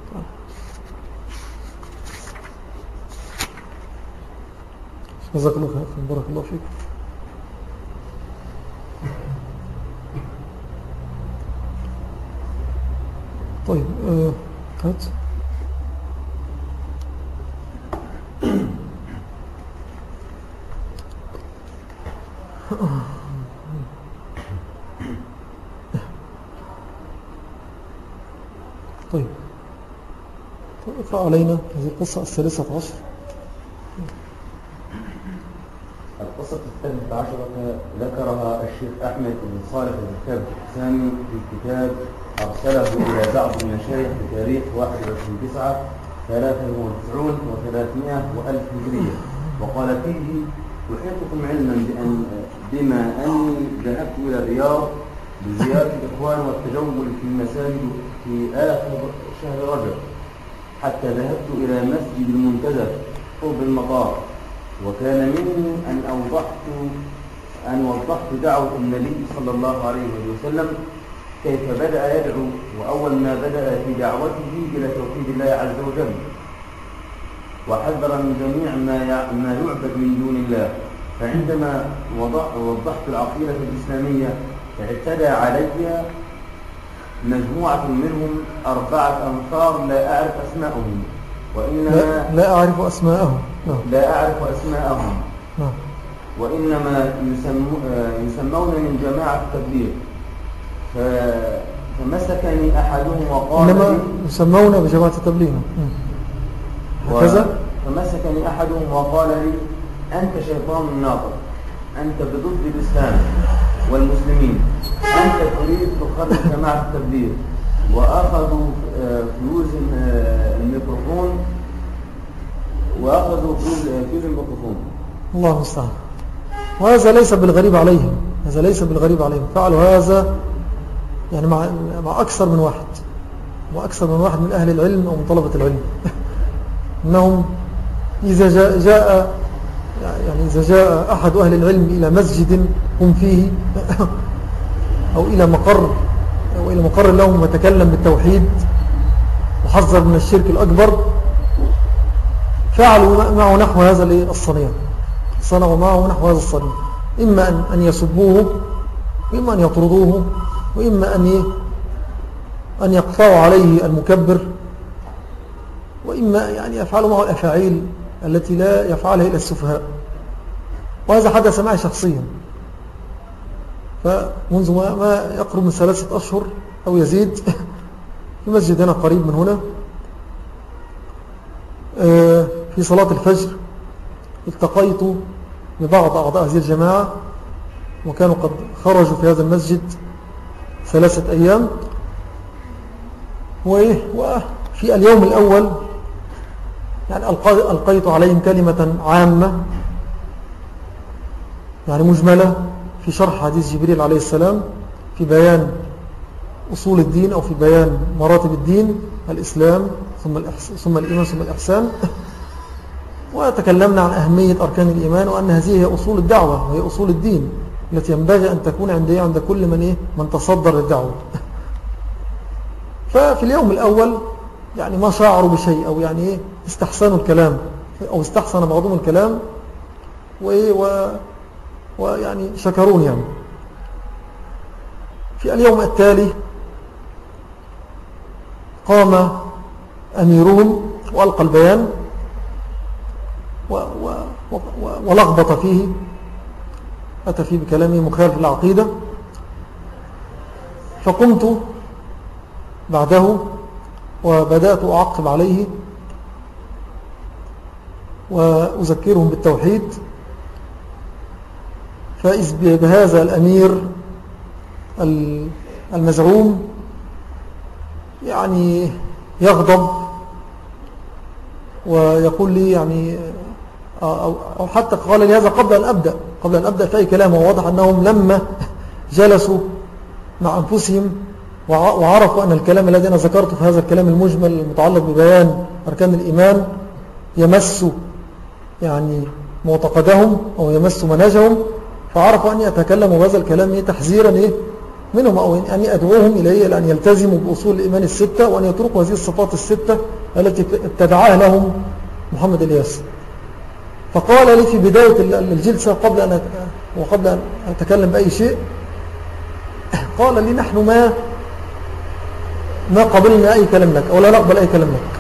جزاك الله خير، بارك الله فيك. طيب آه هات طيب اقرأ علينا هذه القصة الثالثة عشر. القصة الثالثة عشرة ذكرها الشيخ أحمد بن صالح الكتاب الثاني في كتاب أرسله إلى بعض المشايخ بتاريخ واحد وعشرين تسعة ثلاثة وتسعين وثلاثمائة وألف هجرية، وقال فيه: أحيطكم علما بأن بما أني ذهبت إلى الرياض بزيارة الإخوان والتجول في المساجد في آخر شهر رجب، حتى ذهبت إلى مسجد المنتزه قرب المطار، وكان مني أن أوضحت أن وضحت دعوة النبي صلى الله عليه وسلم كيف بدأ يدعو، وأول ما بدأ في دعوته إلى توحيد الله عز وجل، وحذر من جميع ما ما يعبد من دون الله. فعندما وضحت العقيدة الإسلامية اعتدى علي مجموعة منهم أربعة أنفار لا أعرف أسماءهم، وإنما لا, لا أعرف أسماءهم لا أعرف أسماءهم نعم. وإنما يسمون من جماعة التبليغ. فمسكني أحدهم وقال إنما لي يسمون بجماعة التبليغ. هكذا. فمسكني أحدهم وقال لي أنت شيطان ناطق، أنت بضد الإسلام والمسلمين، أنت تريد تخرج جماعة التبليغ. وأخذوا فيوز الميكروفون وأخذوا فيوز الميكروفون. الله المستعان. وهذا ليس بالغريب عليهم، هذا ليس بالغريب عليهم، فعلوا هذا يعني مع, مع أكثر من واحد، وأكثر من واحد من أهل العلم أو من طلبة العلم. أنهم إذا جاء, جاء يعني إذا جاء أحد أهل العلم إلى مسجد هم فيه أو إلى مقر أو إلى مقر لهم وتكلم بالتوحيد وحذر من الشرك الأكبر، فعلوا معه نحو هذا الصنيع، صنعوا معه نحو هذا الصنيع، إما أن, أن يسبوه، وإما أن يطردوه، وإما أن أن يقطعوا عليه المكبر، وإما يعني يفعلوا معه الأفاعيل التي لا يفعلها إلا السفهاء. وهذا حدث معي شخصيا، فمنذ ما, ما يقرب من ثلاثة أشهر أو يزيد في مسجد هنا قريب من هنا في صلاة الفجر التقيت ببعض أعضاء هذه الجماعة، وكانوا قد خرجوا في هذا المسجد ثلاثة أيام. وفي اليوم الأول يعني ألقيت عليهم كلمة عامة يعني مجملة في شرح حديث جبريل عليه السلام، في بيان أصول الدين أو في بيان مراتب الدين، الإسلام ثم, ثم الإيمان ثم الإحسان. وتكلمنا عن أهمية أركان الإيمان، وأن هذه هي أصول الدعوة وهي أصول الدين التي ينبغي أن تكون عند عند كل من إيه من تصدر للدعوة. ففي اليوم الأول يعني ما شعروا بشيء، أو يعني إيه استحسنوا الكلام أو استحسن بعضهم الكلام وإيه و ويعني شكرون. يعني في اليوم التالي قام أميرهم وألقى البيان و و و ولخبط فيه، أتى فيه بكلامه مخالف للعقيدة. فقمت بعده وبدأت أعقب عليه وأذكرهم بالتوحيد، فإذ بهذا الأمير المزعوم يعني يغضب ويقول لي يعني أو, أو حتى قال لي هذا قبل أن أبدأ قبل أن أبدأ في أي كلام. وواضح أنهم لما جلسوا مع أنفسهم وعرفوا أن الكلام الذي أنا ذكرته في هذا الكلام المجمل المتعلق ببيان أركان الإيمان يمس يعني معتقدهم أو يمس منهجهم، فعرفوا أن يتكلموا بهذا الكلام تحذيرا إيه منهم، أو أن أدعوهم إليه لأن يلتزموا بأصول الإيمان الستة، وأن يتركوا هذه الصفات الستة التي ابتدعها لهم محمد الياس. فقال لي في بداية الجلسة قبل أن وقبل أن أتكلم بأي شيء، قال لي نحن ما ما قبلنا أي كلام لك، أو لا نقبل أي كلام لك.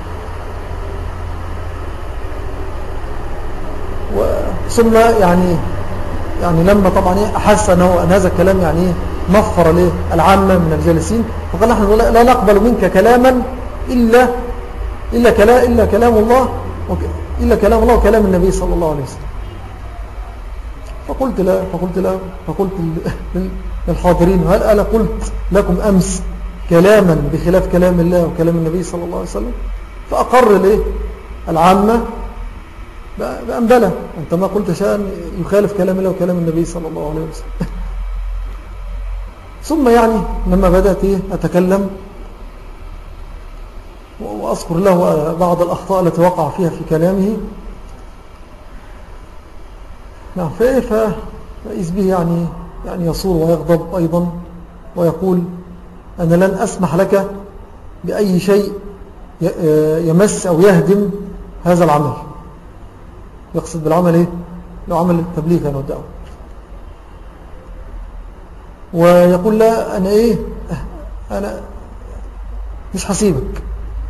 ثم يعني يعني لما طبعا أحس أنه أن هذا الكلام يعني نفر له العامة من الجالسين، فقال نحن لا نقبل منك كلاما إلا إلا كلام إلا كلام الله إلا كلام الله وكلام النبي صلى الله عليه وسلم. فقلت لا فقلت لا فقلت للحاضرين هل أنا قلت لكم أمس كلاما بخلاف كلام الله وكلام النبي صلى الله عليه وسلم؟ فأقر له العامة بأن بلى، أنت ما قلت شيئا يخالف كلام الله وكلام النبي صلى الله عليه وسلم. ثم يعني لما بدأت أتكلم وأذكر له بعض الأخطاء التي وقع فيها في كلامه، نعم فإذ به يعني يعني يصور ويغضب أيضا ويقول أنا لن أسمح لك بأي شيء يمس أو يهدم هذا العمل. يقصد بالعمل إيه؟ لو عمل التبليغ أنا والدعوة. ويقول لا أنا إيه أنا مش حسيبك،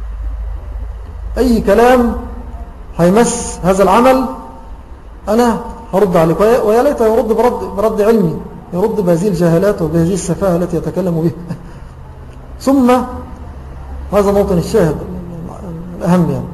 أي كلام هيمس هذا العمل أنا هرد عليك. ويا ليت يرد برد, برد علمي، يرد بهذه الجهالات وبهذه السفاهة التي يتكلم بها. ثم هذا موطن الشاهد الأهم يعني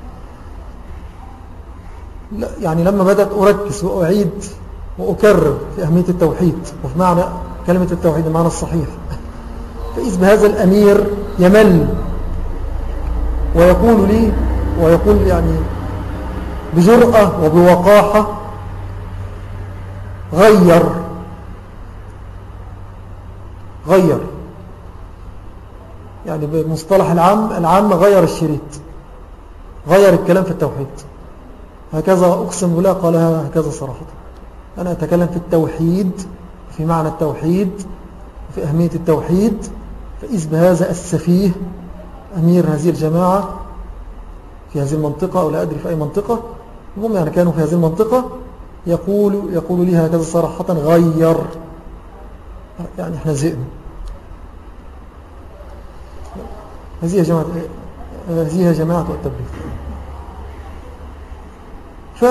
يعني لما بدأت أركز وأعيد وأكرر في أهمية التوحيد وفي معنى كلمة التوحيد المعنى الصحيح، فإذ بهذا الأمير يمل ويقول لي ويقول يعني بجرأة وبوقاحة غير غير يعني بمصطلح العام العام غير الشريط، غير الكلام في التوحيد. هكذا أقسم بالله قالها هكذا صراحة. أنا أتكلم في التوحيد، في معنى التوحيد، في أهمية التوحيد، فإذ بهذا السفيه أمير هذه الجماعة في هذه المنطقة أو لا أدري في أي منطقة، المهم يعني كانوا في هذه المنطقة، يقول يقول لي هكذا صراحة غير، يعني احنا زئنا. هذه جماعة هذه جماعة التبليغ. ف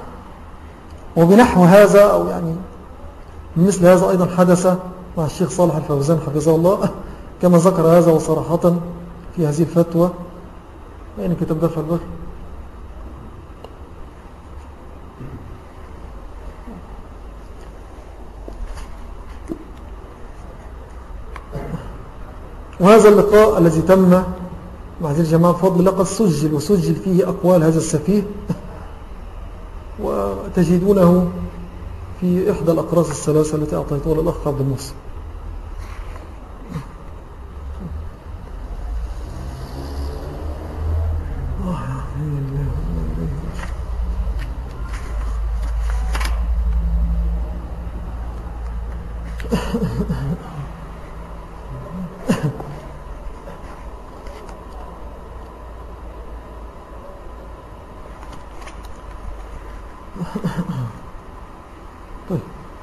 وبنحو هذا أو يعني مثل هذا أيضا حدث مع الشيخ صالح الفوزان حفظه الله، كما ذكر هذا وصراحة في هذه الفتوى. يعني كتاب دفع البر وهذا اللقاء الذي تم مع هذه الجماعة بفضل لقد سجل وسجل فيه أقوال هذا السفيه، وتجدونه في إحدى الأقراص الثلاثة التي أعطيتها للأخ عبد المحسن. طيب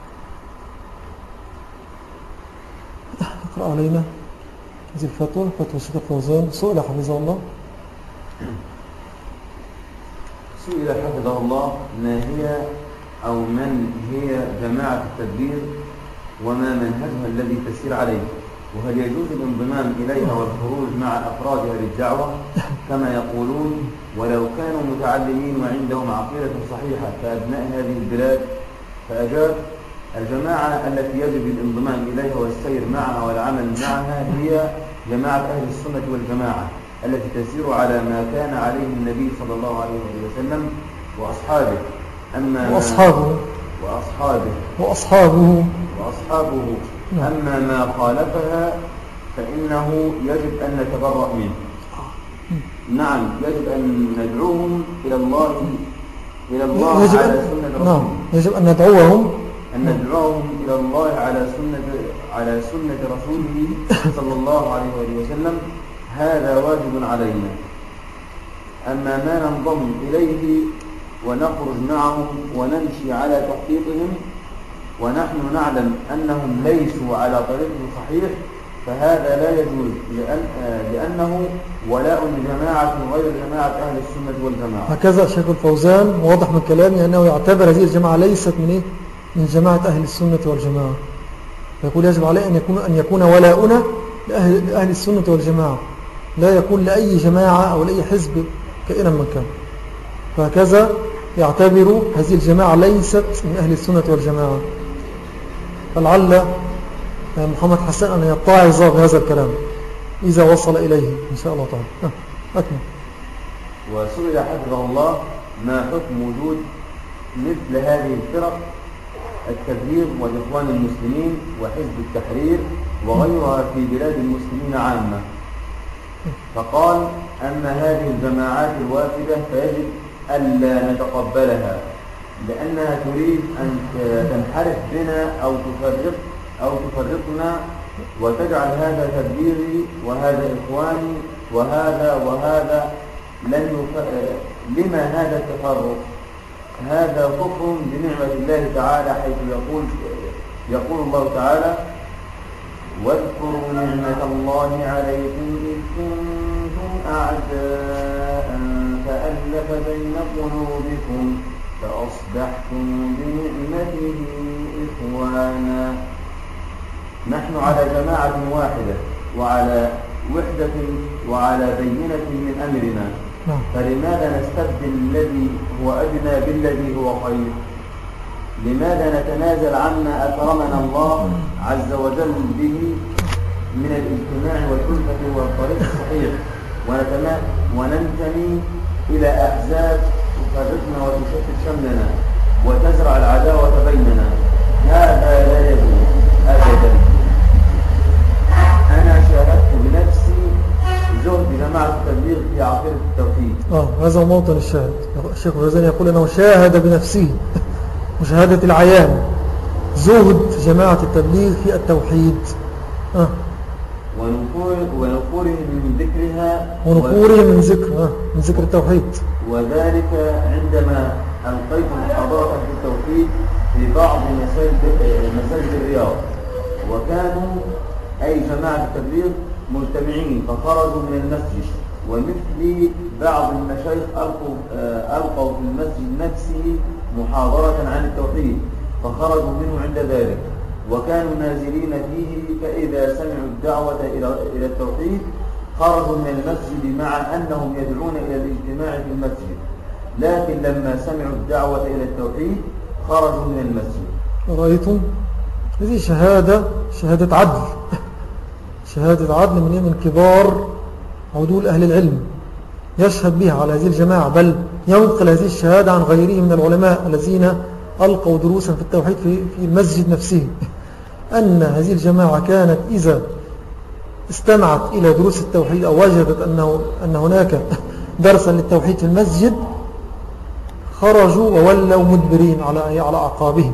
اقرأ علينا هذه الفتوى، فتوى الشيخ الفوزان. سئل حفظه الله سئل حفظه الله ما هي أو من هي جماعة التدبير وما منهجها الذي تسير عليه، وهل يجوز الانضمام إليها والخروج مع أفرادها للدعوة كما يقولون ولو كانوا متعلمين وعندهم عقيدة صحيحة كأبناء هذه البلاد؟ فأجاب: الجماعة التي يجب الانضمام إليها والسير معها والعمل معها هي جماعة أهل السنة والجماعة التي تسير على ما كان عليه النبي صلى الله عليه وسلم وأصحابه. أما وأصحابه وأصحابه وأصحابه وأصحابه أما ما خالفها فإنه يجب أن نتبرأ منه. نعم، يجب أن ندعوهم إلى الله إلى الله يجب على أن... سنة رسوله. نعم، يجب أن ندعوهم أن ندعوهم إلى الله على سنة على سنة رسوله صلى الله عليه وسلم، هذا واجب علينا. أما ما ننضم إليه ونخرج معهم ونمشي على تحقيقهم ونحن نعلم أنهم ليسوا على طريق صحيح فهذا لا يجوز، لأن لأنه ولاء لجماعة غير جماعة أهل السنة والجماعة. هكذا الشيخ الفوزان واضح من كلامي أنه يعتبر هذه الجماعة ليست من إيه؟ من جماعة أهل السنة والجماعة. فيقول يجب عليه أن يكون أن يكون ولاؤنا لأهل, لأهل السنة والجماعة، لا يكون لأي جماعة أو لأي حزب كائنا من كان. فهكذا يعتبر هذه الجماعة ليست من أهل السنة والجماعة. فلعل محمد حسن أن يتعظ بهذا الكلام إذا وصل إليه إن شاء الله تعالى. أكمل. وسئل حفظه الله ما حكم وجود مثل هذه الفرق التبليغ والإخوان المسلمين وحزب التحرير وغيرها في بلاد المسلمين عامة؟ فقال: أما هذه الجماعات الوافدة فيجب ألا نتقبلها، لأنها تريد أن تنحرف بنا أو تفرق أو تفرقنا وتجعل هذا تبليغي وهذا إخواني وهذا وهذا لن يف... لما هذا التفرق؟ هذا كفر بنعمة الله تعالى، حيث يقول يقول الله تعالى: واذكروا نعمة الله عليكم إذ كنتم أعداء فألف بين قلوبكم فأصبحتم بنعمته إخوانا. نحن على جماعة واحدة وعلى وحدة وعلى بينة من أمرنا، فلماذا نستبدل الذي هو أدنى بالذي هو خير؟ لماذا نتنازل عما أكرمنا الله عز وجل به من الاجتماع والألفة والطريق الصحيح وننتمي إلى أحزاب تفرقنا وتشتت شملنا وتزرع العداوة بيننا؟ هذا لا يجوز أبدا. أنا شاهدت بنفسي زهد جماعة التبليغ في عقيدة التوحيد. آه هذا هو موطن الشاهد. الشيخ الغزالي يقول أنه شاهد بنفسه مشاهدة العيان زهد جماعة التبليغ في التوحيد. آه. ونفوره من ذكرها ونفوره من ذكر آه. من ذكر التوحيد، وذلك عندما ألقيت محاضرة في التوحيد في بعض مساجد الرياض، وكانوا أي جماعة التبليغ مجتمعين فخرجوا من المسجد، ومثلي بعض المشايخ ألقوا, ألقوا في المسجد نفسه محاضرة عن التوحيد فخرجوا منه عند ذلك، وكانوا نازلين فيه، فإذا سمعوا الدعوة إلى التوحيد خرجوا من المسجد مع أنهم يدعون إلى الاجتماع في المسجد، لكن لما سمعوا الدعوة إلى التوحيد خرجوا من المسجد. رأيتم؟ هذه شهادة شهادة عدل شهادة عدل من من كبار عدول أهل العلم يشهد بها على هذه الجماعة، بل ينقل هذه الشهادة عن غيره من العلماء الذين ألقوا دروسا في التوحيد في في المسجد نفسه، أن هذه الجماعة كانت إذا استمعت إلى دروس التوحيد أو وجدت أنه أن هناك درسا للتوحيد في المسجد خرجوا وولوا مدبرين على على أعقابهم.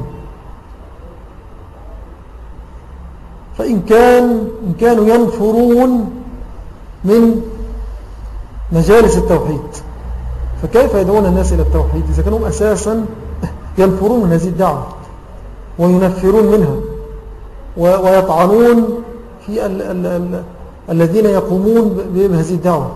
فإن كان إن كانوا ينفرون من مجالس التوحيد، فكيف يدعون الناس إلى التوحيد إذا كانوا أساسا ينفرون من هذه الدعوة وينفرون منها ويطعنون في ال ال ال الذين يقومون بهذه الدعوة؟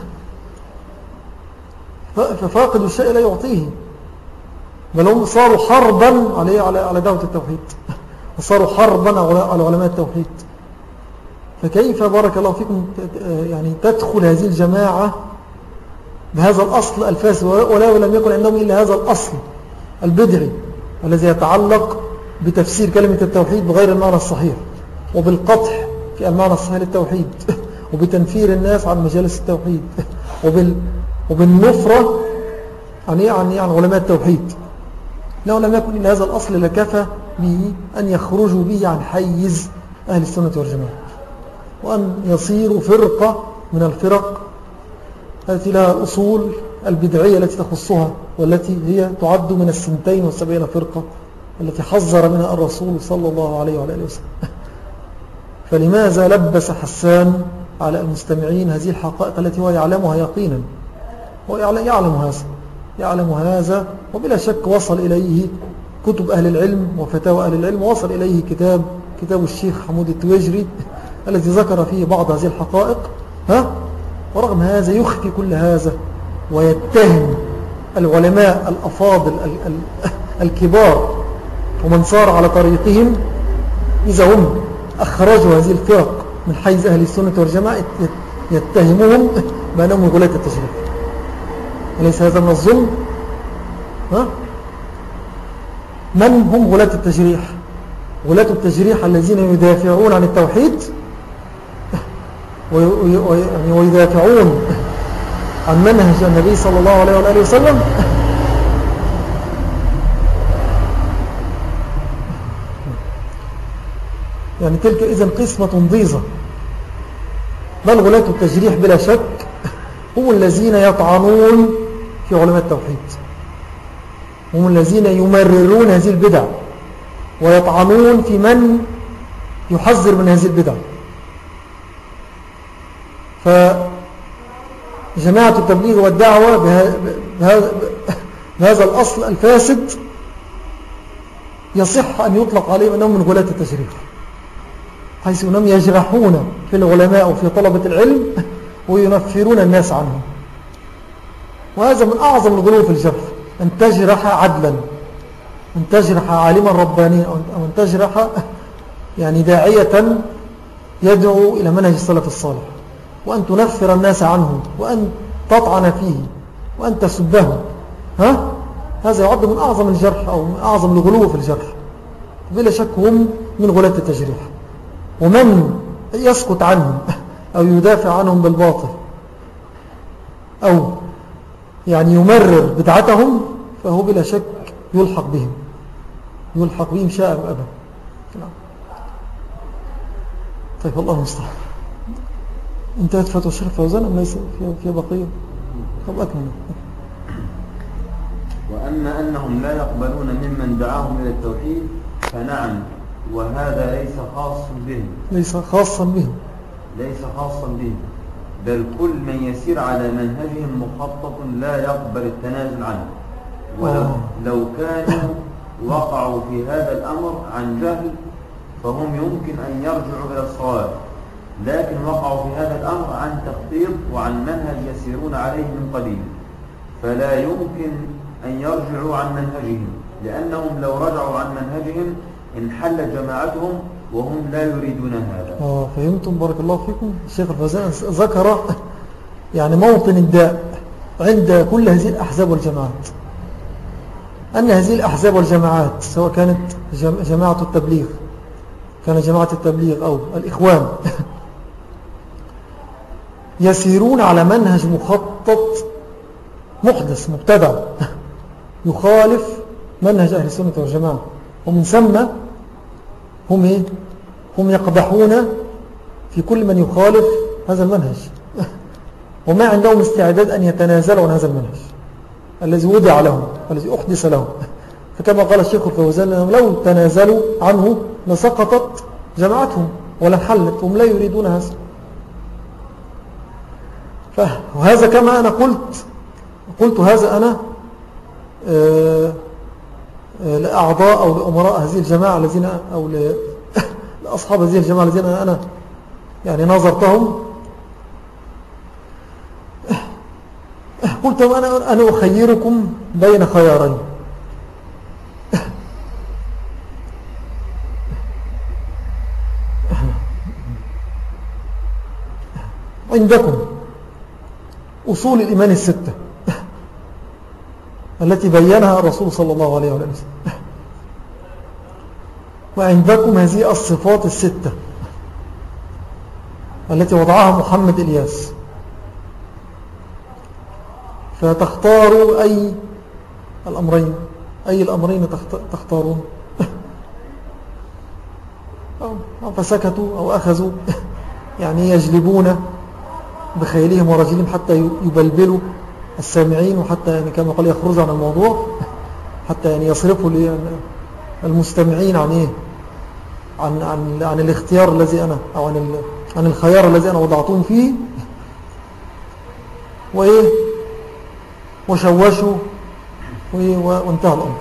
ففاقد الشيء لا يعطيه، بل هم صاروا حربا على على دعوة التوحيد، وصاروا حربا على علماء التوحيد. فكيف بارك الله فيكم يعني تدخل هذه الجماعة بهذا الأصل الفاسد، ولا لم يكن عندهم إلا هذا الأصل البدعي الذي يتعلق بتفسير كلمة التوحيد بغير المعنى الصحيح، وبالقطع في المعنى الصحيح للتوحيد، وبتنفير الناس عن مجالس التوحيد، وبال وبالنفرة عن عن عن علماء التوحيد. لو لم يكن إلا هذا الأصل لكفى به أن يخرجوا به عن حيز أهل السنة والجماعة، وأن يصيروا فرقة من الفرق التي لها الأصول البدعية التي تخصها، والتي هي تعد من السنتين والسبعين فرقة التي حذر منها الرسول صلى الله عليه وعلى آله وسلم. فلماذا لبس حسان على المستمعين هذه الحقائق التي هو يعلمها يقينا؟ هو يعلم هذا يعلم هذا وبلا شك وصل إليه كتب أهل العلم وفتاوى أهل العلم، ووصل إليه كتاب كتاب الشيخ حمود التويجري الذي ذكر فيه بعض هذه الحقائق، ها؟ ورغم هذا يخفي كل هذا ويتهم العلماء الأفاضل الكبار ومن صار على طريقهم، إذا هم أخرجوا هذه الفرق من حيز أهل السنة والجماعة يتهمهم بأنهم غلاة التشريع. أليس هذا من الظلم؟ ها؟ من هم غلاة التجريح؟ غلاة التجريح الذين يدافعون عن التوحيد ويدافعون عن منهج النبي صلى الله عليه وآله وسلم. يعني تلك إذن قسمة ضيزة. بل غلاة التجريح بلا شك هم الذين يطعنون في علماء التوحيد، هم الذين يمررون هذه البدع ويطعنون في من يحذر من هذه البدع. فجماعة التبليغ والدعوة بهذا الأصل الفاسد يصح أن يطلق عليهم أنهم من غلاة التجريح، حيث أنهم يجرحون في العلماء وفي طلبة العلم وينفرون الناس عنهم. وهذا من أعظم الغلو في الجرح، أن تجرح عدلا، أن تجرح عالما ربانيا، أو أن تجرح يعني داعية يدعو إلى منهج السلف الصالح. وأن تنفر الناس عنه وأن تطعن فيه وأن تسبه، ها؟ هذا يعد من أعظم الجرح أو من أعظم الغلو في الجرح. بلا شك هم من غلاة التجريح. ومن يسكت عنهم أو يدافع عنهم بالباطل أو يعني يمرر بدعتهم فهو بلا شك يلحق بهم يلحق بهم شاء أم أبا. طيب الله المستعان. انتهت فتوى الشيخ فوزان أم ليس في بقية؟ طب أكمل. وأما أنهم لا يقبلون ممن دعاهم إلى التوحيد فنعم، وهذا ليس خاص بهم ليس خاصا بهم ليس خاصا بهم بل كل من يسير على منهجهم مخطط لا يقبل التنازل عنه، ولو لو كانوا وقعوا في هذا الأمر عن جهل فهم يمكن أن يرجعوا إلى الصواب، لكن وقعوا في هذا الأمر عن تخطيط وعن منهج يسيرون عليه من قديم، فلا يمكن أن يرجعوا عن منهجهم، لأنهم لو رجعوا عن منهجهم انحل جماعتهم وهم لا يريدون هذا. آه فهمتم بارك الله فيكم. الشيخ الفوزان ذكر يعني موطن الداء عند كل هذه الأحزاب والجماعات، أن هذه الأحزاب والجماعات سواء كانت جماعة التبليغ كان جماعة التبليغ أو الإخوان يسيرون على منهج مخطط محدث مبتدع يخالف منهج أهل السنة والجماعة، ومن ثم هم إيه؟ هم يقدحون في كل من يخالف هذا المنهج وما عندهم استعداد أن يتنازلوا عن هذا المنهج الذي وضع لهم الذي أحدث لهم. فكما قال الشيخ الفوزان لهم لو تنازلوا عنه لسقطت جماعتهم ولا انحلت، هم لا يريدون هذا. وهذا كما أنا قلت قلت هذا أنا آه لأعضاء أو لأمراء هذه الجماعة الذين أو لأصحاب هذه الجماعة الذين أنا يعني نظرتهم، قلت أنا, أنا أخيركم بين خيارين، عندكم أصول الإيمان الستة التي بينها الرسول صلى الله عليه وسلم، وعندكم هذه الصفات الستة التي وضعها محمد إلياس، فتختاروا أي الأمرين أي الأمرين تختارون. أو فسكتوا أو أخذوا يعني يجلبون بخيلهم ورجلهم حتى يبلبلوا السامعين، وحتى يعني كما قال يخرجوا عن الموضوع، حتى يعني يصرفوا المستمعين عن إيه عن, عن, عن الاختيار الذي أنا أو عن, عن الخيار الذي أنا وضعتهم فيه، وإيه وشوشوا وانتهى الأمر.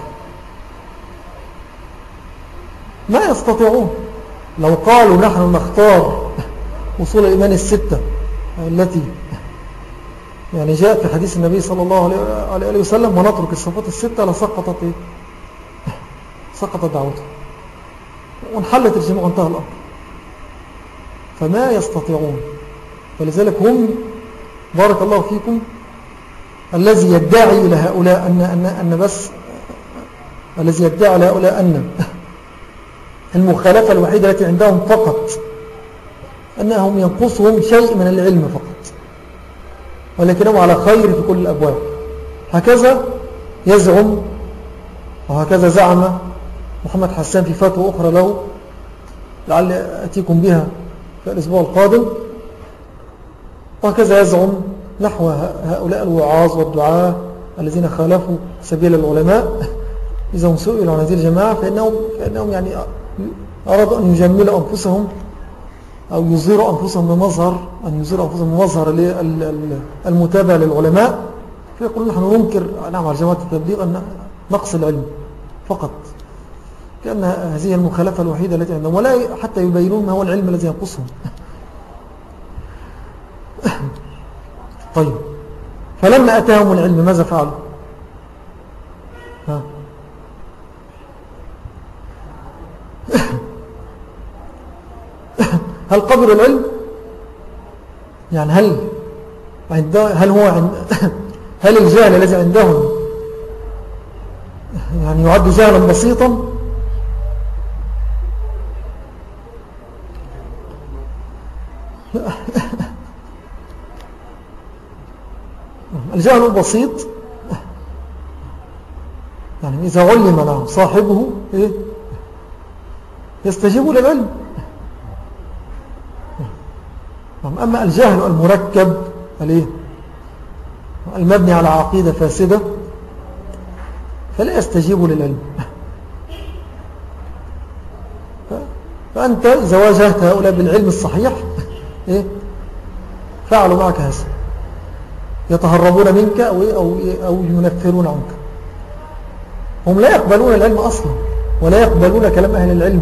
ما يستطيعون. لو قالوا نحن نختار أصول الإيمان الستة التي يعني جاءت في حديث النبي صلى الله عليه وسلم ونترك الصفات الستة لسقطت إيه؟ سقطت دعوته وانحلت الجماعة وانتهى الأمر. فما يستطيعون. فلذلك هم بارك الله فيكم الذي يدعي إلى هؤلاء أن, أن, أن بس الذي يدعي لهؤلاء أن المخالفة الوحيدة التي عندهم فقط أنهم ينقصهم شيء من العلم فقط، ولكنهم على خير في كل الأبواب. هكذا يزعم وهكذا زعم محمد حسان في فتوى أخرى له لعل أتيكم بها في الأسبوع القادم. وهكذا يزعم نحو هؤلاء الوعاظ والدعاة الذين خالفوا سبيل العلماء إذا هم سئلوا عن هذه الجماعة فإنهم, فإنهم يعني أرادوا أن يجملوا أنفسهم أو يظهروا أنفسهم بمظهر أن يظهروا أنفسهم بمظهر المتابع للعلماء، فيقولون نحن ننكر نعم على جماعة التبليغ أن نقص العلم فقط، كأن هذه المخالفة الوحيدة التي عندهم، ولا حتى يبينون ما هو العلم الذي ينقصهم. طيب فلما أتاهم العلم ماذا فعلوا؟ ها هل قبلوا العلم؟ يعني هل عند هل هو عند هل الجهل الذي عندهم يعني يعد جهلا بسيطا؟ الجهل البسيط يعني إذا علم له صاحبه إيه؟ يستجيب للعلم. أما الجهل المركب عليه المبني على عقيدة فاسدة فلا يستجيب للعلم. فأنت إذا واجهت هؤلاء بالعلم الصحيح إيه؟ فعلوا معك هذا، يتهربون منك أو, أو, أو ينفرون عنك. هم لا يقبلون العلم أصلا ولا يقبلون كلام أهل العلم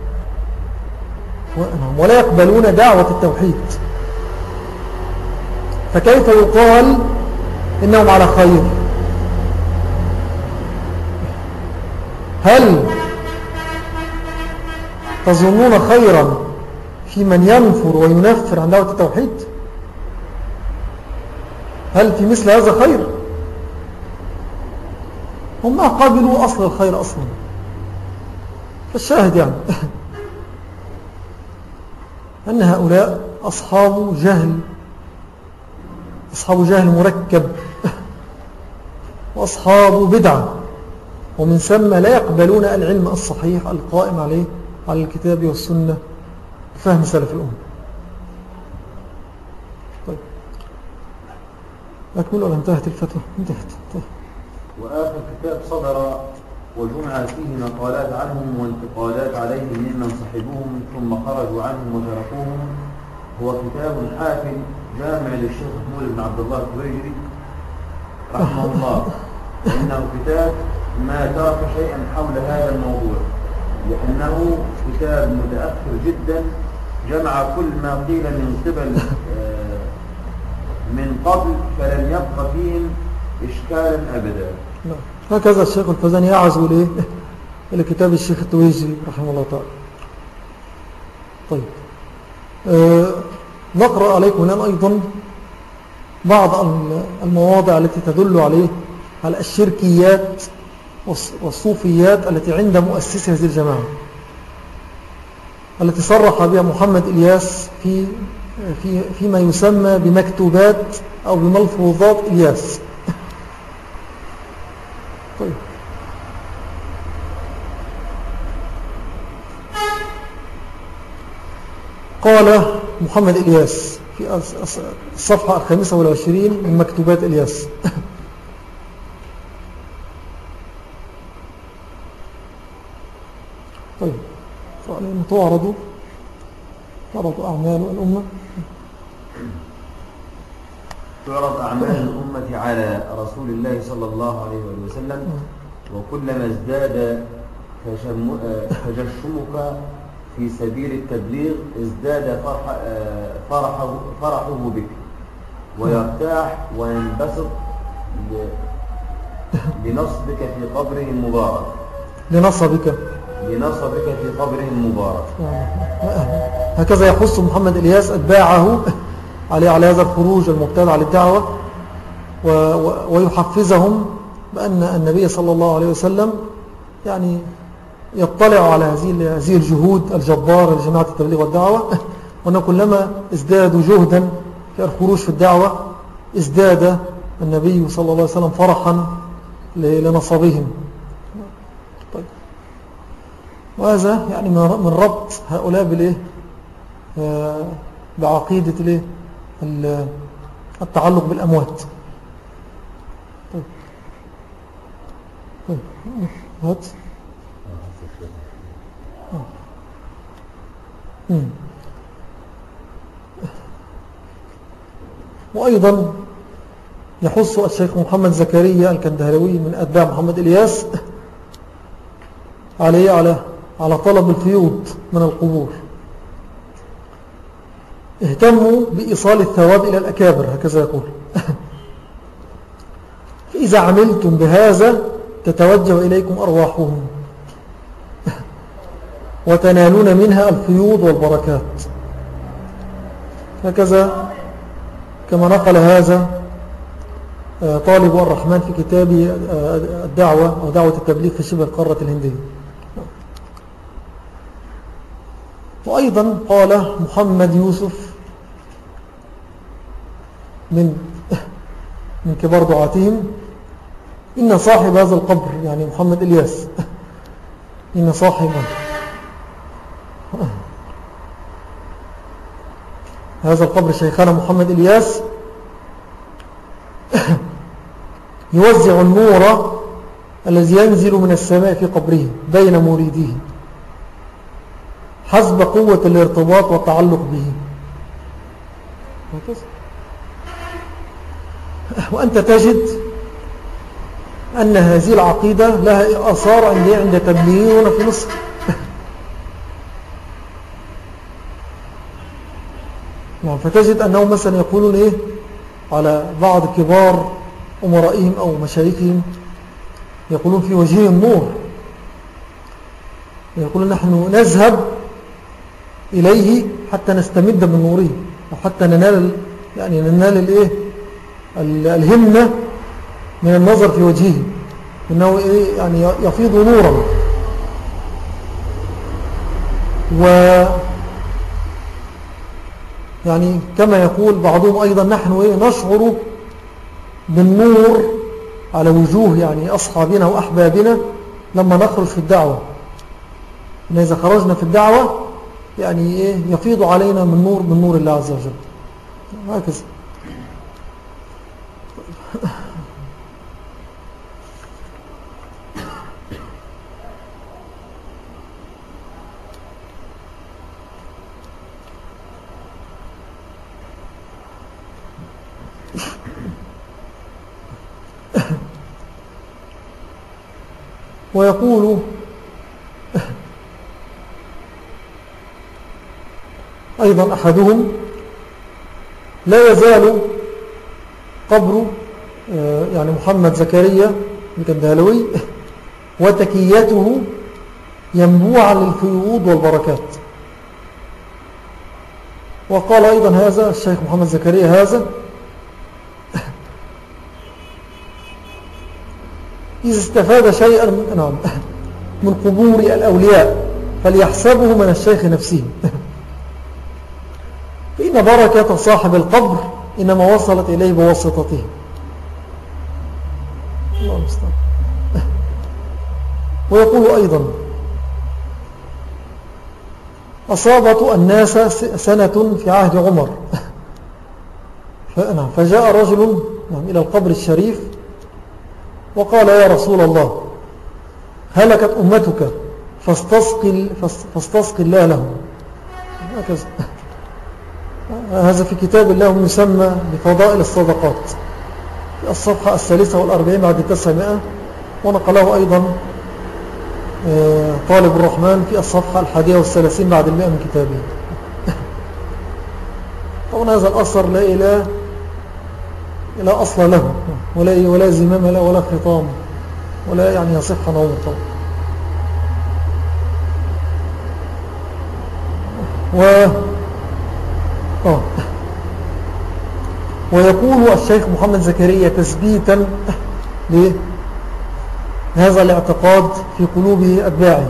ولا يقبلون دعوة التوحيد، فكيف يقال إنهم على خير؟ هل تظنون خيرا في من ينفر وينفر عن دعوة التوحيد؟ هل في مثل هذا خير؟ هم ما قابلوا أصل الخير أصلا. فالشاهد يعني أن هؤلاء أصحاب جهل، أصحاب جهل مركب وأصحاب بدعة، ومن ثم لا يقبلون العلم الصحيح القائم عليه على الكتاب والسنة فهم سلف الأمة. طيب أكمل ولا انتهت الفتوى؟ انتهت. طيب. وآخر كتاب صدر وجمع فيه مقالات عنهم وانتقادات عليهم ممن صحبوهم ثم خرجوا عنهم وتركوهم هو كتاب حافل جامع للشيخ محمود بن عبد الله الكويجري رحمه الله، إنه كتاب ما ترك شيئا حول هذا الموضوع، لأنه كتاب متأخر جدا جمع كل ما قيل من قبل من قبل فلم يبق فيهم إشكالا أبدا. هكذا الشيخ الفوزاني يعزو ليه لكتاب الشيخ التويجري رحمه الله تعالى. طيب أه نقرأ عليكم الآن أيضا بعض المواضع التي تدل عليه على الشركيات والصوفيات التي عند مؤسسي هذه الجماعة، التي صرح بها محمد إلياس في في فيما يسمى بمكتوبات أو بملفوظات إلياس. طيب قال محمد إلياس في الصفحة الخامسة والعشرين من مكتوبات إلياس طيب تعرضوا تعرض أعمال الأمة تعرض أعمال الأمة على رسول الله صلى الله عليه وسلم، وكلما ازداد تجشمك في سبيل التبليغ ازداد فرح فرحه, فرحه بك ويرتاح وينبسط لنصبك في قبره المبارك لنصبك لنصبك في قبره المبارك. هكذا يحث محمد إلياس أتباعه على على هذا الخروج المبتدع للدعوة، ويحفزهم بأن النبي صلى الله عليه وسلم يعني يطلع على هذه هذه الجهود الجبارة لجماعة التبليغ والدعوة، وأن كلما ازدادوا جهدا في الخروج في الدعوة ازداد النبي صلى الله عليه وسلم فرحا لنصبهم. طيب. وهذا يعني من ربط هؤلاء بالإيه بعقيدة الإيه التعلق بالأموات. طيب طيب هات وأيضا يحث الشيخ محمد زكريا الكندهلوي من أتباع محمد إلياس عليه على على طلب الفيوض من القبور. اهتموا بإيصال الثواب إلى الأكابر، هكذا يقول. فإذا عملتم بهذا تتوجه إليكم أرواحهم وتنالون منها الفيوض والبركات. هكذا كما نقل هذا طالب الرحمن في كتاب الدعوة أو دعوة التبليغ في شبه القارة الهندية. وأيضا قال محمد يوسف من من كبار دعاتهم: إن صاحب هذا القبر، يعني محمد إلياس، إن صاحب هذا القبر شيخنا محمد إلياس يوزع النور الذي ينزل من السماء في قبره بين مريديه حسب قوة الارتباط والتعلق به. وأنت تجد أن هذه العقيدة لها آثار عند تبليغنا في مصر. فتجد أنهم مثلا يقولون إيه على بعض كبار أمرائهم أو مشايخهم، يقولون في وجههم نور، يقولون نحن نذهب إليه حتى نستمد من نوره، أو حتى ننال يعني ننال الإيه الهمة من النظر في وجهه، إنه إيه يعني يفيض نورا. و يعني كما يقول بعضهم أيضا نحن إيه نشعر بالنور على وجوه يعني أصحابنا وأحبابنا لما نخرج في الدعوة، إن إذا خرجنا في الدعوة يعني إيه يفيض علينا من نور من نور الله عز وجل. هكذا. ويقول أيضا أحدهم: لا يزال قبر يعني محمد زكريا الكندهلوي وتكيته ينبوعا للفيوض والبركات. وقال أيضا هذا الشيخ محمد زكريا هذا: إذا استفاد شيئا من قبور الأولياء فليحسبه من الشيخ نفسه، فإن بركة صاحب القبر إنما وصلت إليه بواسطته. الله المستعان. ويقول أيضا: أصابت الناس سنة في عهد عمر، فجاء رجل إلى القبر الشريف وقال: يا رسول الله، هلكت أمتك فاستسقي, فاستسقي الله لهم. هكذا. هذا في كتاب الله يسمى بفضائل الصدقات في الصفحة الثالثة والأربعين بعد التسعمائة، ونقله أيضا طالب الرحمن في الصفحة الحادية والثلاثين بعد المئة من كتابه. طبعا هذا الأثر لا إله لا أصل له ولا, ولا زمام له ولا خطام ولا يعني يصح نوم. طبعا و آه. ويقول الشيخ محمد زكريا تثبيتا لهذا الاعتقاد في قلوب أتباعه: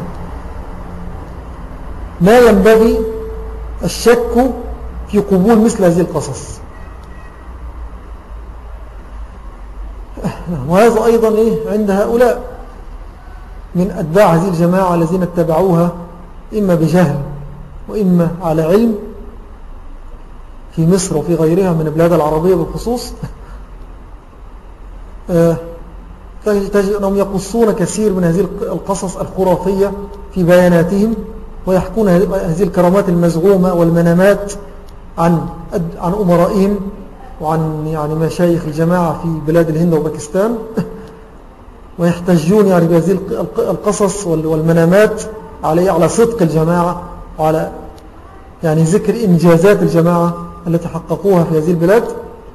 ما ينبغي الشك في قبول مثل هذه القصص. وهذا أيضا إيه عند هؤلاء من أتباع هذه الجماعة الذين اتبعوها إما بجهل وإما على علم في مصر وفي غيرها من البلاد العربية بالخصوص. تجد أنهم يقصون كثير من هذه القصص الخرافية في بياناتهم، ويحكون هذه الكرامات المزعومة والمنامات عن عن أمرائهم وعن يعني مشايخ الجماعة في بلاد الهند وباكستان، ويحتجون يعني بهذه القصص والمنامات على على صدق الجماعة وعلى يعني ذكر إنجازات الجماعة التي حققوها في هذه البلاد.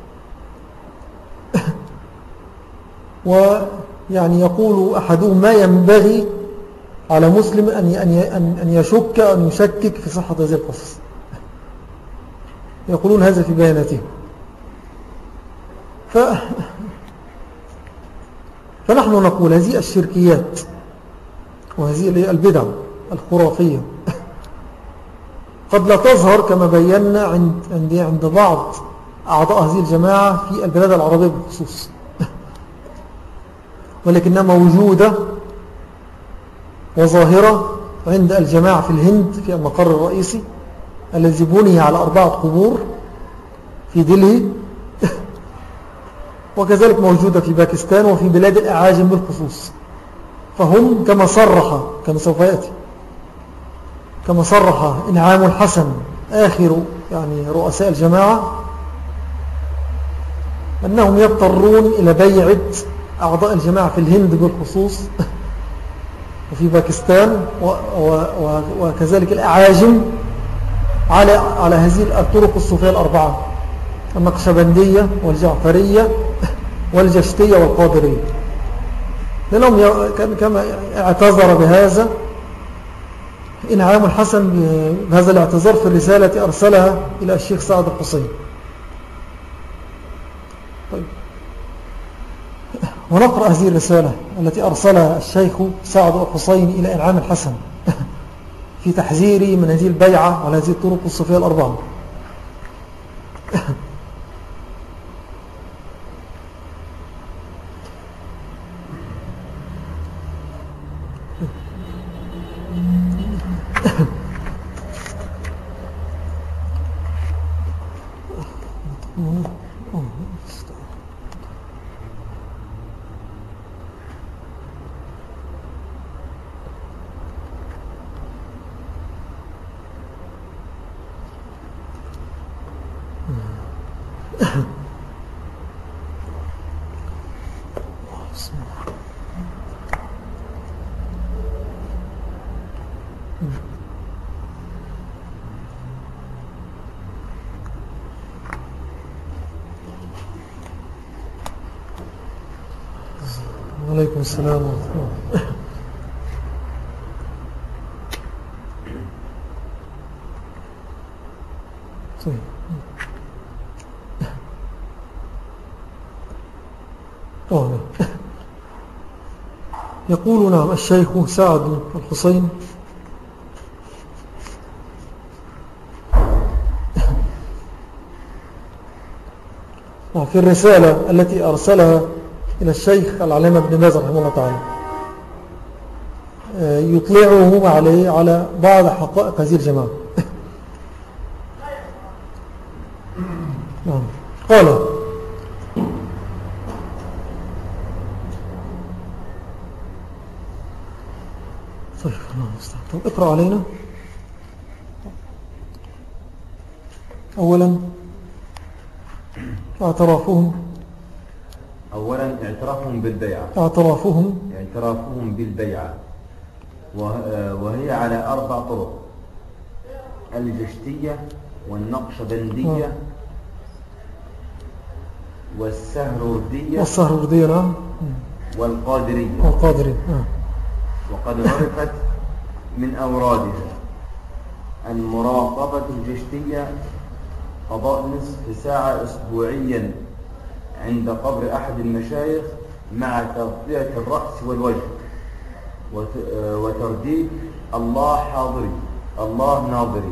ويعني يقول أحدهم: ما ينبغي على مسلم أن أن يشك أن يشكك في صحة هذه القصص. يقولون هذا في بياناتهم. ف... فنحن نقول هذه الشركيات وهذه البدع الخرافية قد لا تظهر كما بينا عند, عند, عند بعض أعضاء هذه الجماعة في البلاد العربية بالخصوص، ولكنها موجودة وظاهرة عند الجماعة في الهند في المقر الرئيسي الذي بني على أربعة قبور في دلهي وكذلك موجودة في باكستان وفي بلاد الأعاجم بالخصوص. فهم كما صرح كما سوف يأتي كما صرح إنعام الحسن آخر يعني رؤساء الجماعة أنهم يضطرون إلى بيعة أعضاء الجماعة في الهند بالخصوص وفي باكستان وكذلك الأعاجم على على هذه الطرق الصوفية الأربعة: النقشبندية والجعفرية والجشتية والقادرية. لأنهم كما اعتذر بهذا إنعام الحسن بهذا الاعتذار في الرسالة أرسلها إلى الشيخ سعد الحسين. طيب، ونقرأ هذه الرسالة التي أرسلها الشيخ سعد الحسين إلى إنعام الحسن في تحذيري من هذه البيعة على هذه الطرق الصوفية الأربعة. وعليكم السلام ورحمة الله. طيب. أوه. يقول نعم الشيخ سعد الحسين في الرسالة التي أرسلها إلى الشيخ العلامة ابن باز رحمه الله تعالى يطلعه عليه على بعض حقائق هذه الجماعة. قال: طيب طيب اقرأ علينا. أولا اعترافهم أولا اعترافهم بالبيعة اعترافهم اعترافهم بالبيعة وهي على أربع طرق: الجشتية والنقشبندية آه. والسهروردية والسهروردية نعم والقادرية والقادرية آه. وقد عرفت من أورادها المراقبة الجشتية قضاء نصف ساعة أسبوعيا عند قبر أحد المشايخ مع تغطية الرأس والوجه وترديد الله حاضري الله ناظري.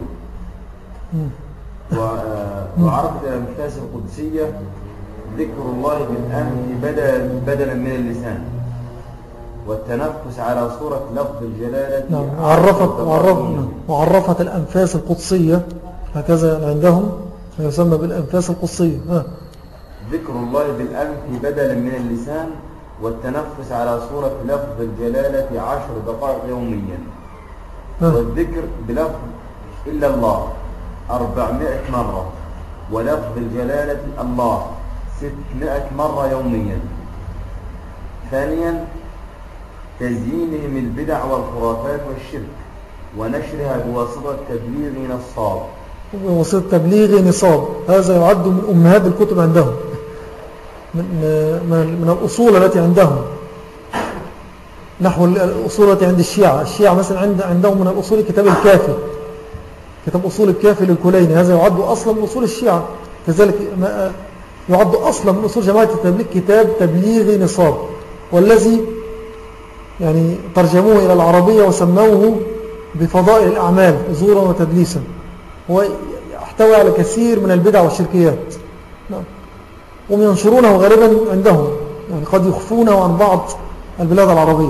وعرفت الأنفاس القدسية ذكر الله بالأنف بدلا من اللسان والتنفس على صورة لفظ الجلالة. نعم. وعرفت, وعرفت, وعرفت الأنفاس القدسية هكذا عندهم يسمى بالأنفاس القدسية ها. ذكر الله بالأنف بدلا من اللسان والتنفس على صورة لفظ الجلالة عشر دقائق يوميا ها. والذكر بلفظ إلا الله أربعمائة مرة ولفظ الجلالة الله ستمائة مرة يوميا. ثانيا تزيينهم البدع والخرافات والشرك ونشرها بواسطة تبليغ نصاب بواسطة تبليغ نصاب. هذا يعد من أمهات الكتب عندهم من, من الأصول التي عندهم نحو الأصول التي عند الشيعة. الشيعة مثلا عند عندهم من الأصول كتاب الكافي كتاب أصول الكافي للكليني. هذا يعد أصلا من أصول الشيعة. كذلك يعد أصلا من أصول جماعة التبليغ كتاب تبليغ نصاب، والذي يعني ترجموه إلى العربية وسموه بفضائل الأعمال زورا وتدليسا. هو يحتوي على كثير من البدع والشركيات، هم ينشرونه غالبا عندهم، يعني قد يخفونه عن بعض البلاد العربية.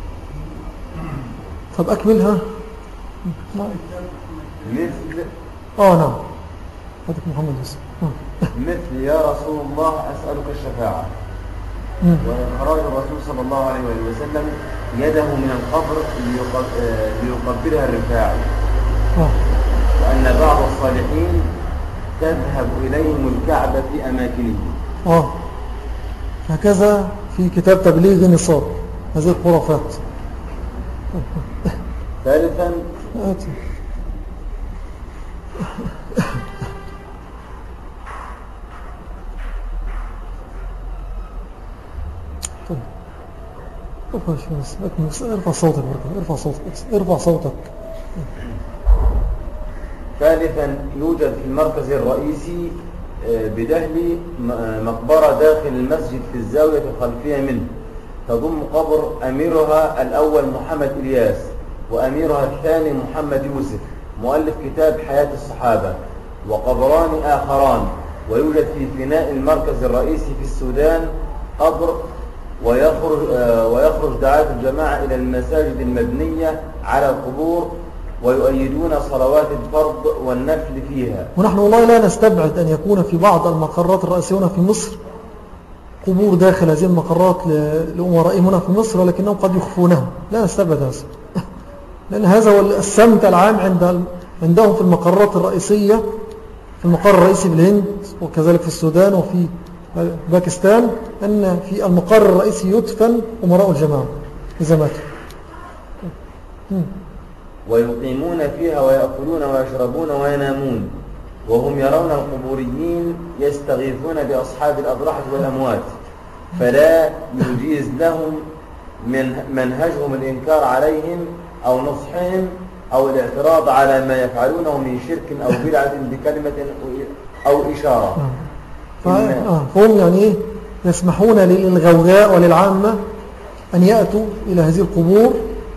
طب أكملها. مثل آه نعم هذاك محمد بس. مثل يا رسول الله أسألك الشفاعة، وإخراج الرسول صلى الله عليه وسلم يده من القبر ليقبلها الرفاعي، وأن بعض الصالحين تذهب إليهم الكعبة في أماكنهم. آه هكذا في كتاب تبليغ نصاب هذه الخرافات. ثالثا آتي. طيب ارفع صوتك ارفع صوتك ارفع صوتك. ثالثا يوجد في المركز الرئيسي بدهلي مقبرة داخل المسجد في الزاوية الخلفية منه، تضم قبر أميرها الأول محمد إلياس وأميرها الثاني محمد يوسف مؤلف كتاب حياة الصحابة، وقبران آخران. ويوجد في فناء المركز الرئيسي في السودان قبر، ويخرج, ويخرج دعاة الجماعة إلى المساجد المبنية على القبور ويؤيدون صلوات الفرض والنفل فيها. ونحن والله لا نستبعد أن يكون في بعض المقرات الرئيسية هنا في مصر قبور داخل هذه المقرات لأمرائهم هنا في مصر، ولكنهم قد يخفونها، لا نستبعد هذا. لأن هذا هو السمت العام عند عندهم في المقرات الرئيسية، في المقر الرئيسي في الهند وكذلك في السودان وفي باكستان، أن في المقر الرئيسي يدفن أمراء الجماعة إذا ماتوا. ويقيمون فيها ويأكلون ويشربون وينامون، وهم يرون القبوريين يستغيثون بأصحاب الأضرحة والأموات، فلا يجيز لهم من منهجهم الإنكار عليهم أو نصحهم أو الاعتراض على ما يفعلونه من شرك أو بدعة بكلمة أو إشارة. فهم يعني يسمحون للغوغاء وللعامة أن يأتوا إلى هذه القبور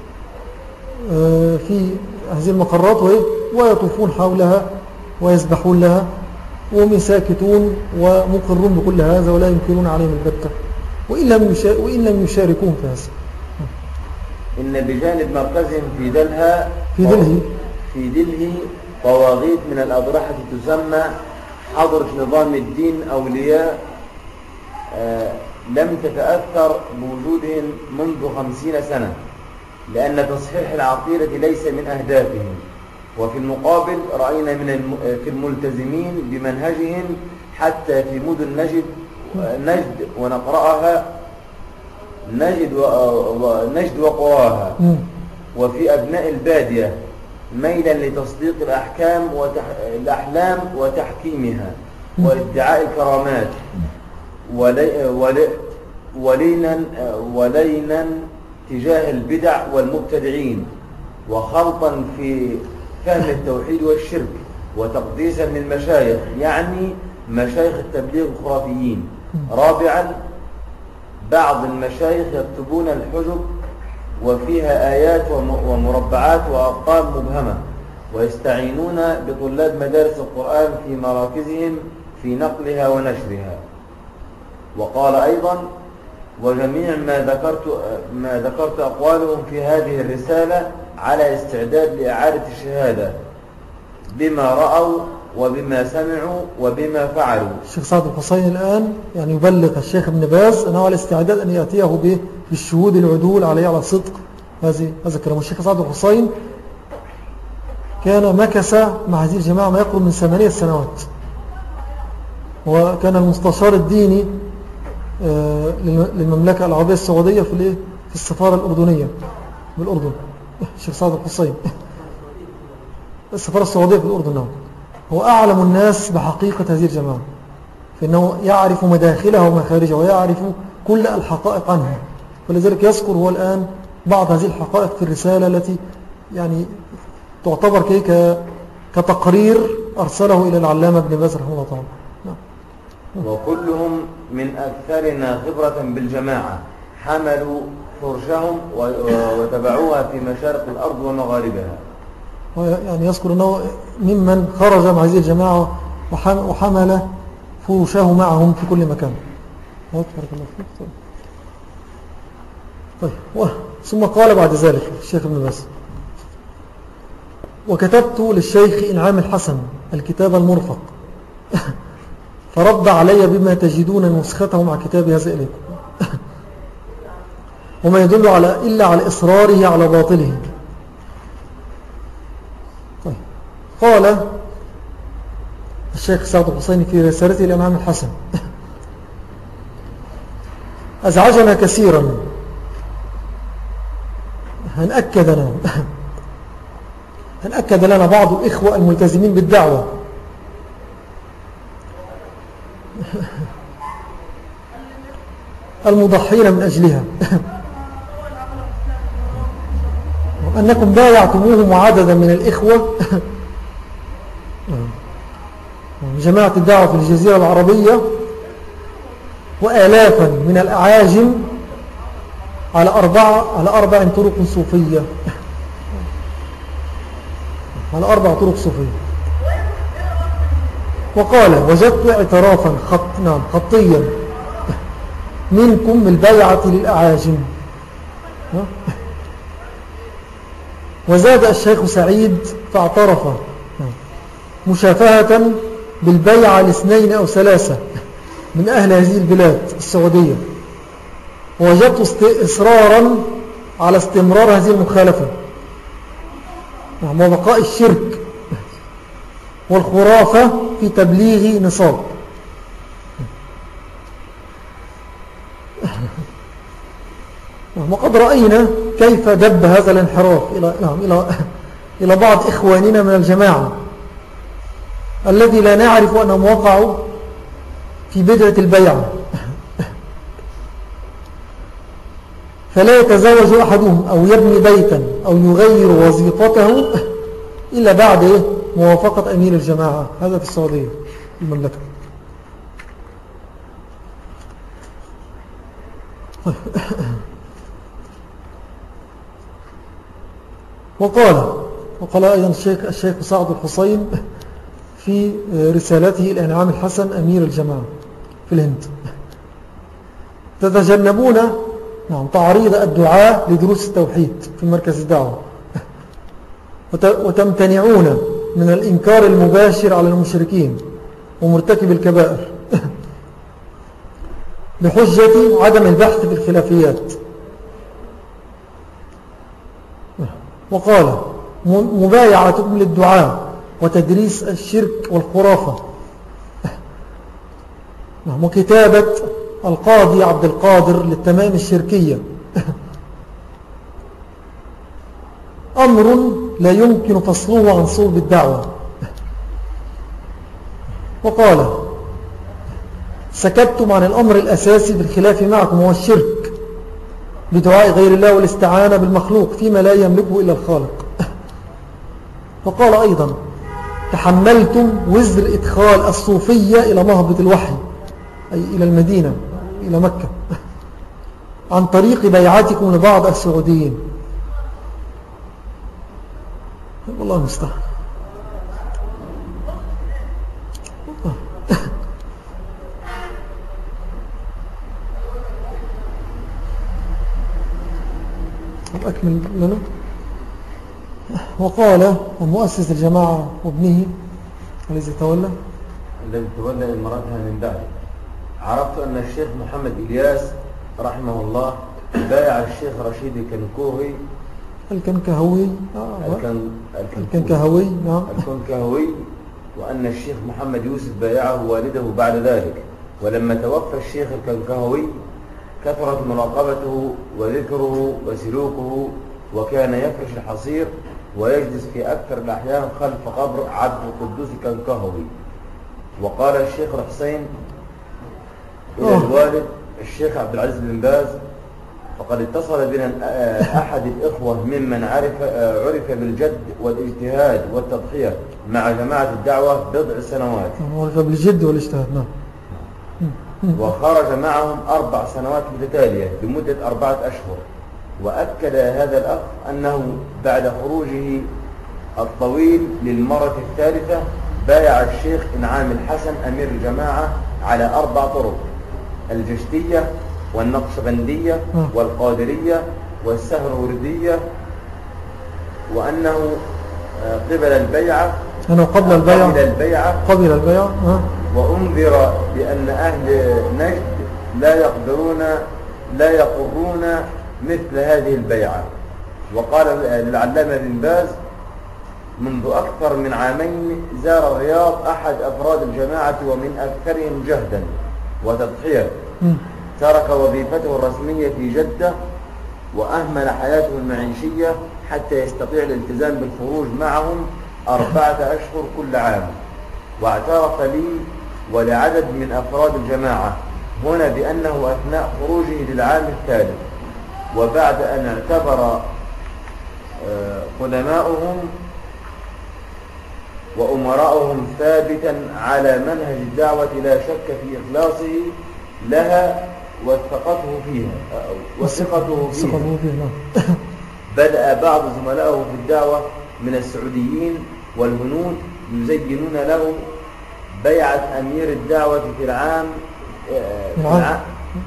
في هذه المقرات ويطوفون حولها ويسبحون لها، وهم ساكتون ومقرون بكل هذا ولا ينكرون عليهم البتة وإن لم يشاركون في هذا. إن بجانب مركزهم في دلها في دلهي في دلهي طواغيت من الأضرحة تسمى حضرة نظام الدين أولياء آه لم تتأثر بوجودهم منذ خمسين سنة، لأن تصحيح العقيدة ليس من أهدافهم. وفي المقابل رأينا من الم... في الملتزمين بمنهجهم حتى في مدن نجد نجد ونقرأها نجد و... نجد وقواها، وفي أبناء البادية ميلا لتصديق الأحكام وتح... الأحلام وتحكيمها وادعاء الكرامات، ولي... ولي... ولينا ولينا تجاه البدع والمبتدعين، وخلطا في فهم التوحيد والشرك، وتقديسا للمشايخ يعني مشايخ التبليغ الخرافيين. رابعا بعض المشايخ يكتبون الحجب وفيها آيات ومربعات وأرقام مبهمة، ويستعينون بطلاب مدارس القرآن في مراكزهم في نقلها ونشرها. وقال أيضا: وجميع ما ذكرت ما ذكرت أقوالهم في هذه الرسالة على استعداد لإعادة الشهادة بما رأوا وبما سمعوا وبما فعلوا. الشيخ سعد الحسين الآن يعني يبلغ الشيخ ابن باز أنه على استعداد أن يأتيه بالشهود العدول عليه على صدق هذه هذا الكلام. الشيخ سعد الحسين كان مكث مع هذه الجماعة ما يقرب من ثمانية سنوات، وكان المستشار الديني للمملكة العربية السعودية في في السفارة الأردنية بالأردن. الشيخ سعد الحسين السفارة السعودية في الأردن. نعم، هو أعلم الناس بحقيقة هذه الجماعة، فإنه يعرف مداخلها ومخارجها ويعرف كل الحقائق عنها، ولذلك يذكر هو الآن بعض هذه الحقائق في الرسالة التي يعني تعتبر كي كتقرير أرسله إلى العلامة ابن باز رحمه الله تعالى. نعم. وكلهم من أكثرنا خبرة بالجماعة حملوا فرشهم وتبعوها في مشارق الأرض ومغاربها. يعني يذكر أنه ممن خرج مع هذه الجماعة وحمل فرشه معهم في كل مكان. طيب. ثم قال بعد ذلك الشيخ ابن باز: وكتبت للشيخ إنعام الحسن الكتاب المرفق فرد علي بما تجدون نسخته مع كتاب هذا إليكم وما يدل على إلا على إصراره على باطله. طيب. قال الشيخ سعد الحسيني في رسالته لإنعام الحسن: أزعجنا كثيرا أن أكد لنا أن أكد لنا بعض الإخوة الملتزمين بالدعوة المضحين من أجلها أنكم بايعتموهم عددا من الإخوة جماعة الدعوة في الجزيرة العربية وآلافا من الأعاجم على أربعة على أربع طرق صوفية على أربع طرق صوفية. وقال: وجدت اعترافا خط نعم خطيا منكم بالبيعة للأعاجم. وزاد الشيخ سعيد فاعترف مشافهة بالبيعة لاثنين أو ثلاثة من أهل هذه البلاد السعودية. ووجدت إصرارا على استمرار هذه المخالفة وبقاء الشرك والخرافة في تبليغ نصاب. وقد رأينا كيف دب هذا الانحراف إلى, إلى, إلى بعض إخواننا من الجماعة الذي لا نعرف أنهم وقعوا في بدعة البيعة، فلا يتزوج أحدهم أو يبني بيتا أو يغير وظيفته إلا بعد موافقة أمير الجماعة. هذا في السعودية المملكة. وقال وقال أيضا الشيخ, الشيخ سعد الحسين في رسالته إلى إنعام الحسن أمير الجماعة في الهند: تتجنبون نعم تعريض الدعاء لدروس التوحيد في مركز الدعوة، وتمتنعون من الإنكار المباشر على المشركين ومرتكب الكبائر بحجة عدم البحث في الخلافيات. وقال: مبايعتكم للدعاء وتدريس الشرك والخرافة وكتابة القاضي عبد القادر للتمام الشركية أمر لا يمكن فصله عن صلب الدعوة. وقال: سكتتم عن الأمر الأساسي في الخلاف معكم وهو الشرك بدعاء غير الله والاستعانة بالمخلوق فيما لا يملكه إلا الخالق. وقال أيضا: تحملتم وزر إدخال الصوفية إلى مهبط الوحي أي إلى المدينة إلى مكة عن طريق بيعاتكم لبعض السعوديين. والله المستعان. أكمل لنا. وقال مؤسس الجماعة وابنه الذي تولى الذي تولى إماراتها من بعد: عرفت أن الشيخ محمد إلياس رحمه الله بايع الشيخ رشيد الكنكوهي الكنكهوي آه الكن... الكنكهوي نعم الكنكهوي وأن الشيخ محمد يوسف بايعه والده بعد ذلك. ولما توفى الشيخ الكنكهوي كثرت مراقبته وذكره وسلوكه، وكان يفرش الحصير ويجلس في أكثر الأحيان خلف قبر عبد القدوس الكنكهوي. وقال الشيخ الحسين إلى الوالد الشيخ عبد العزيز بن باز: فقد اتصل بنا أحد الإخوة ممن عرف, عرف بالجد والاجتهاد والتضحية مع جماعة الدعوة بضع سنوات. عرف بالجد والاجتهاد نعم. وخرج معهم أربع سنوات متتالية لمدة أربعة أشهر. وأكد هذا الأخ أنه بعد خروجه الطويل للمرة الثالثة بايع الشيخ إنعام الحسن أمير الجماعة على أربع طرق: الجشتية والنقشبندية والقادرية والسهروردية، وأنه قبل البيعة أنه قبل البيعة قبل البيعة قبل البيعة وأنذر بأن أهل نجد لا يقدرون لا يقرون مثل هذه البيعة. وقال للعلامة بن باز: منذ أكثر من عامين زار الرياض أحد أفراد الجماعة ومن أكثرهم جهدا وتضحية، ترك وظيفته الرسمية في جدة وأهمل حياته المعيشية حتى يستطيع الالتزام بالخروج معهم أربعة أشهر كل عام. واعترف لي ولعدد من أفراد الجماعة هنا بأنه أثناء خروجه للعام الثالث وبعد أن اعتبر قدماؤهم وأمراؤهم ثابتا على منهج الدعوة لا شك في إخلاصه لها وثقته فيها وثقته فيها. بدأ بعض زملائه في الدعوة من السعوديين والهنود يزينون له بيعة أمير الدعوة في العام في العام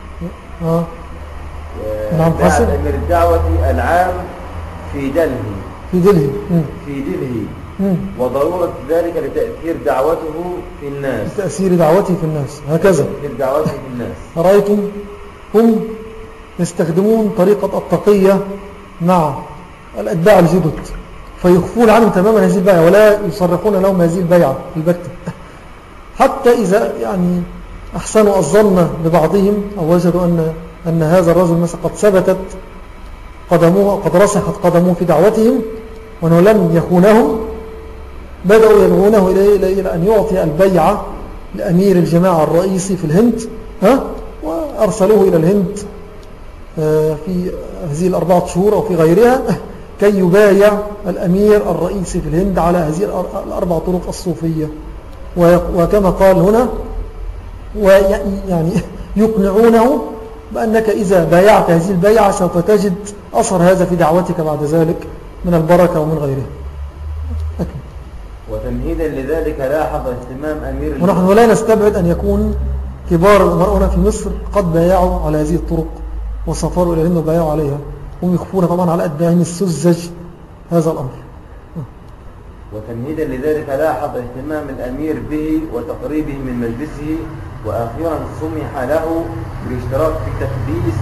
بيعة أمير الدعوة العام في دلهي في دلهي في دلهي وضرورة ذلك لتأثير دعوته في الناس تأثير دعوته في الناس هكذا تأثير دعوته في الناس. رأيتم هم يستخدمون طريقة التقية مع الأتباع الجدد فيخفون عنهم تماما هذه البيعة ولا يصرحون لهم هذه البيعة البتة، حتى إذا يعني أحسنوا الظن ببعضهم أو وجدوا أن, أن هذا الرجل مثلا قد ثبتت قدموه قد رسخت قدموه في دعوتهم وأنه لم يخونهم، بدأوا يدعونه إلى إلى أن يعطي البيعة لأمير الجماعة الرئيسي في الهند، ها وأرسلوه إلى الهند في هذه الأربعة شهور أو في غيرها كي يبايع الأمير الرئيسي في الهند على هذه الأربع طرق الصوفية. وكما قال هنا ويعني يقنعونه بأنك إذا بايعت هذه البيعة سوف تجد أثر هذا في دعوتك بعد ذلك من البركة ومن غيره. وتمهيدا لذلك لاحظ اهتمام أمير ونحن لا نستبعد أن يكون كبار الأمراء هنا في مصر قد بايعوا على هذه الطرق وسافروا إلى الهند وبايعوا عليها، هم يخفون طبعا على أتباعهم السذج هذا الأمر. وتمهيدا لذلك لاحظ اهتمام الأمير به وتقريبه من مجلسه، وأخيرا سمح له بالاشتراك في تقديس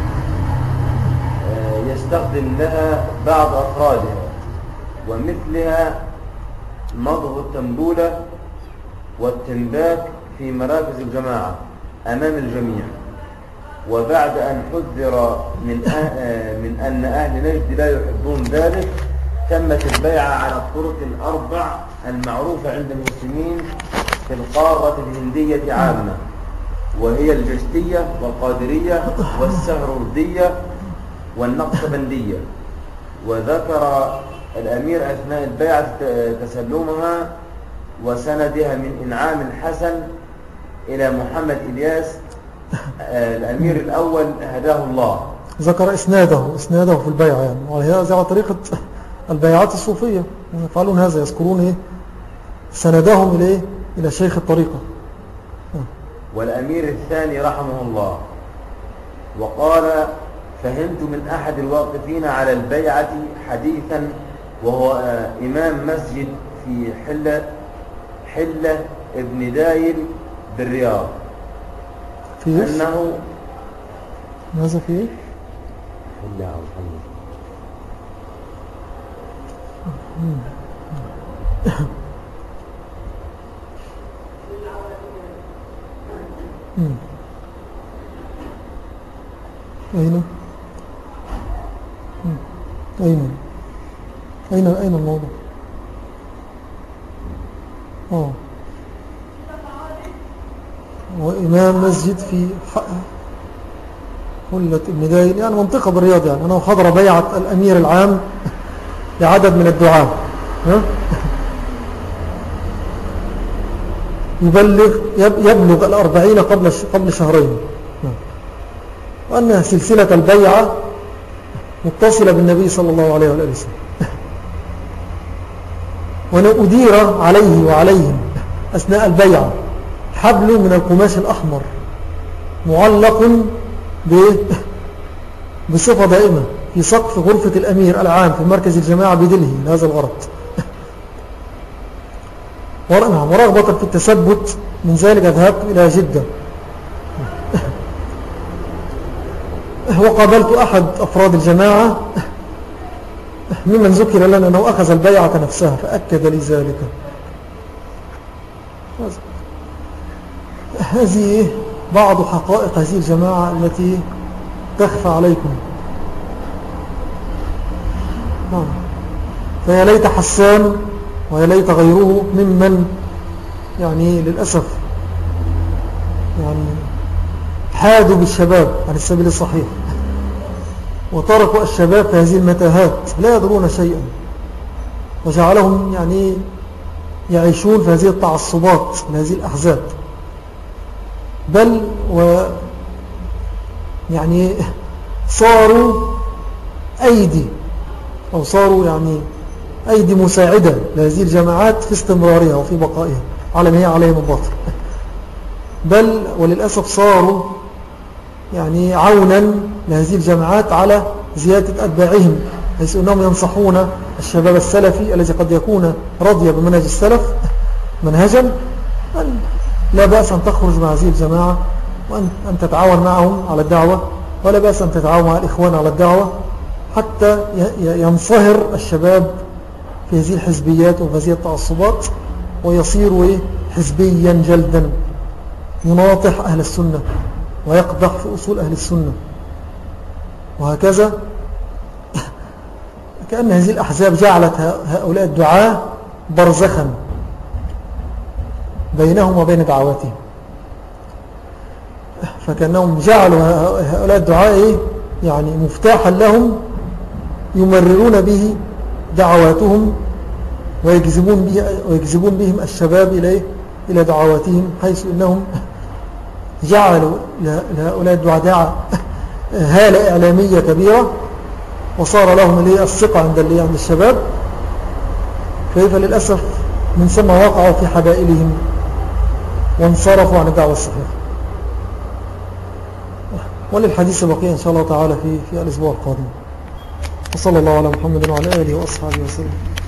يستخدم لها بعض أفرادها ومثلها مضغ التنبولة والتنباك في مراكز الجماعة أمام الجميع. وبعد أن حذر من, أه من أن أهل نجد لا يحبون ذلك تمت البيعة على الطرق الأربع المعروفة عند المسلمين في القارة الهندية عامة، وهي الجشتية والقادرية والسهروردية والنقشبندية. وذكر الأمير أثناء البيعة تسلمها وسندها من إنعام الحسن إلى محمد إلياس الأمير الأول هداه الله. ذكر إسناده إسناده في البيعة يعني، وهذا على طريقة البيعات الصوفية يفعلون هذا، يذكرون إيه سندهم إليه إلى شيخ الطريقة. والأمير الثاني رحمه الله وقال: فهمت من أحد الواقفين على البيعة حديثا وهو إمام مسجد في حلة حلة ابن دايل بالرياض أنه ماذا فيه؟ حلة أو حلة أين؟ أين؟ أين أين الموضوع؟ آه وإمام مسجد في حلة ابن دايل يعني منطقة بالرياض، يعني أنا حضر بيعة الأمير العام لعدد من الدعاة. ها؟ يبلغ يبلغ الأربعين قبل قبل شهرين، وأن سلسلة البيعة متصلة بالنبي صلى الله عليه وآله وسلم. وأدير عليه وعليهم أثناء البيعة حبل من القماش الأحمر معلق بصفة دائمة في سقف غرفة الأمير العام في مركز الجماعة بدلهي لهذا الغرض، ورغبة في التثبت من ذلك ذهبت إلى جدة وقابلت أحد أفراد الجماعة ممن ذكر لنا أنه أخذ البيعة نفسها فأكد لي ذلك. هذه بعض حقائق هذه الجماعة التي تخفى عليكم. فيا ليت حسان ويا ليت غيره ممن يعني للأسف يعني حادوا بالشباب عن السبيل الصحيح وتركوا الشباب في هذه المتاهات لا يدرون شيئا، وجعلهم يعني يعيشون في هذه التعصبات لهذه الأحزاب، بل و يعني صاروا أيدي أو صاروا يعني أيدي مساعدة لهذه الجماعات في استمرارها وفي بقائها على ما هي عليه من باطل، بل وللأسف صاروا يعني عونا لهذه الجماعات على زيادة أتباعهم، حيث أنهم ينصحون الشباب السلفي الذي قد يكون رضي بمنهج السلف منهجا لا بأس أن تخرج مع هذه الجماعة وأن تتعاون معهم على الدعوة، ولا بأس أن تتعاون مع الإخوان على الدعوة، حتى ينصهر الشباب في هذه الحزبيات وفي هذه التعصبات ويصير حزبيا جلدا يناطح أهل السنة ويقدح في أصول أهل السنة، وهكذا كأن هذه الأحزاب جعلت هؤلاء الدعاة برزخا بينهم وبين دعواتهم، فكأنهم جعلوا هؤلاء الدعاة يعني مفتاحا لهم يمررون به دعواتهم ويجذبون, به ويجذبون بهم الشباب إليه إلى دعواتهم، حيث أنهم جعلوا لهؤلاء الدعاة هالة إعلامية كبيرة وصار لهم اللي الثقة عند اللي عند الشباب، كيف للأسف من ثم وقعوا في حبائلهم وانصرفوا عن الدعوة الصحيحة. وللحديث بقية إن شاء الله تعالى في, في الأسبوع القادم. وصلى الله على محمد وعلى آله وأصحابه وسلم.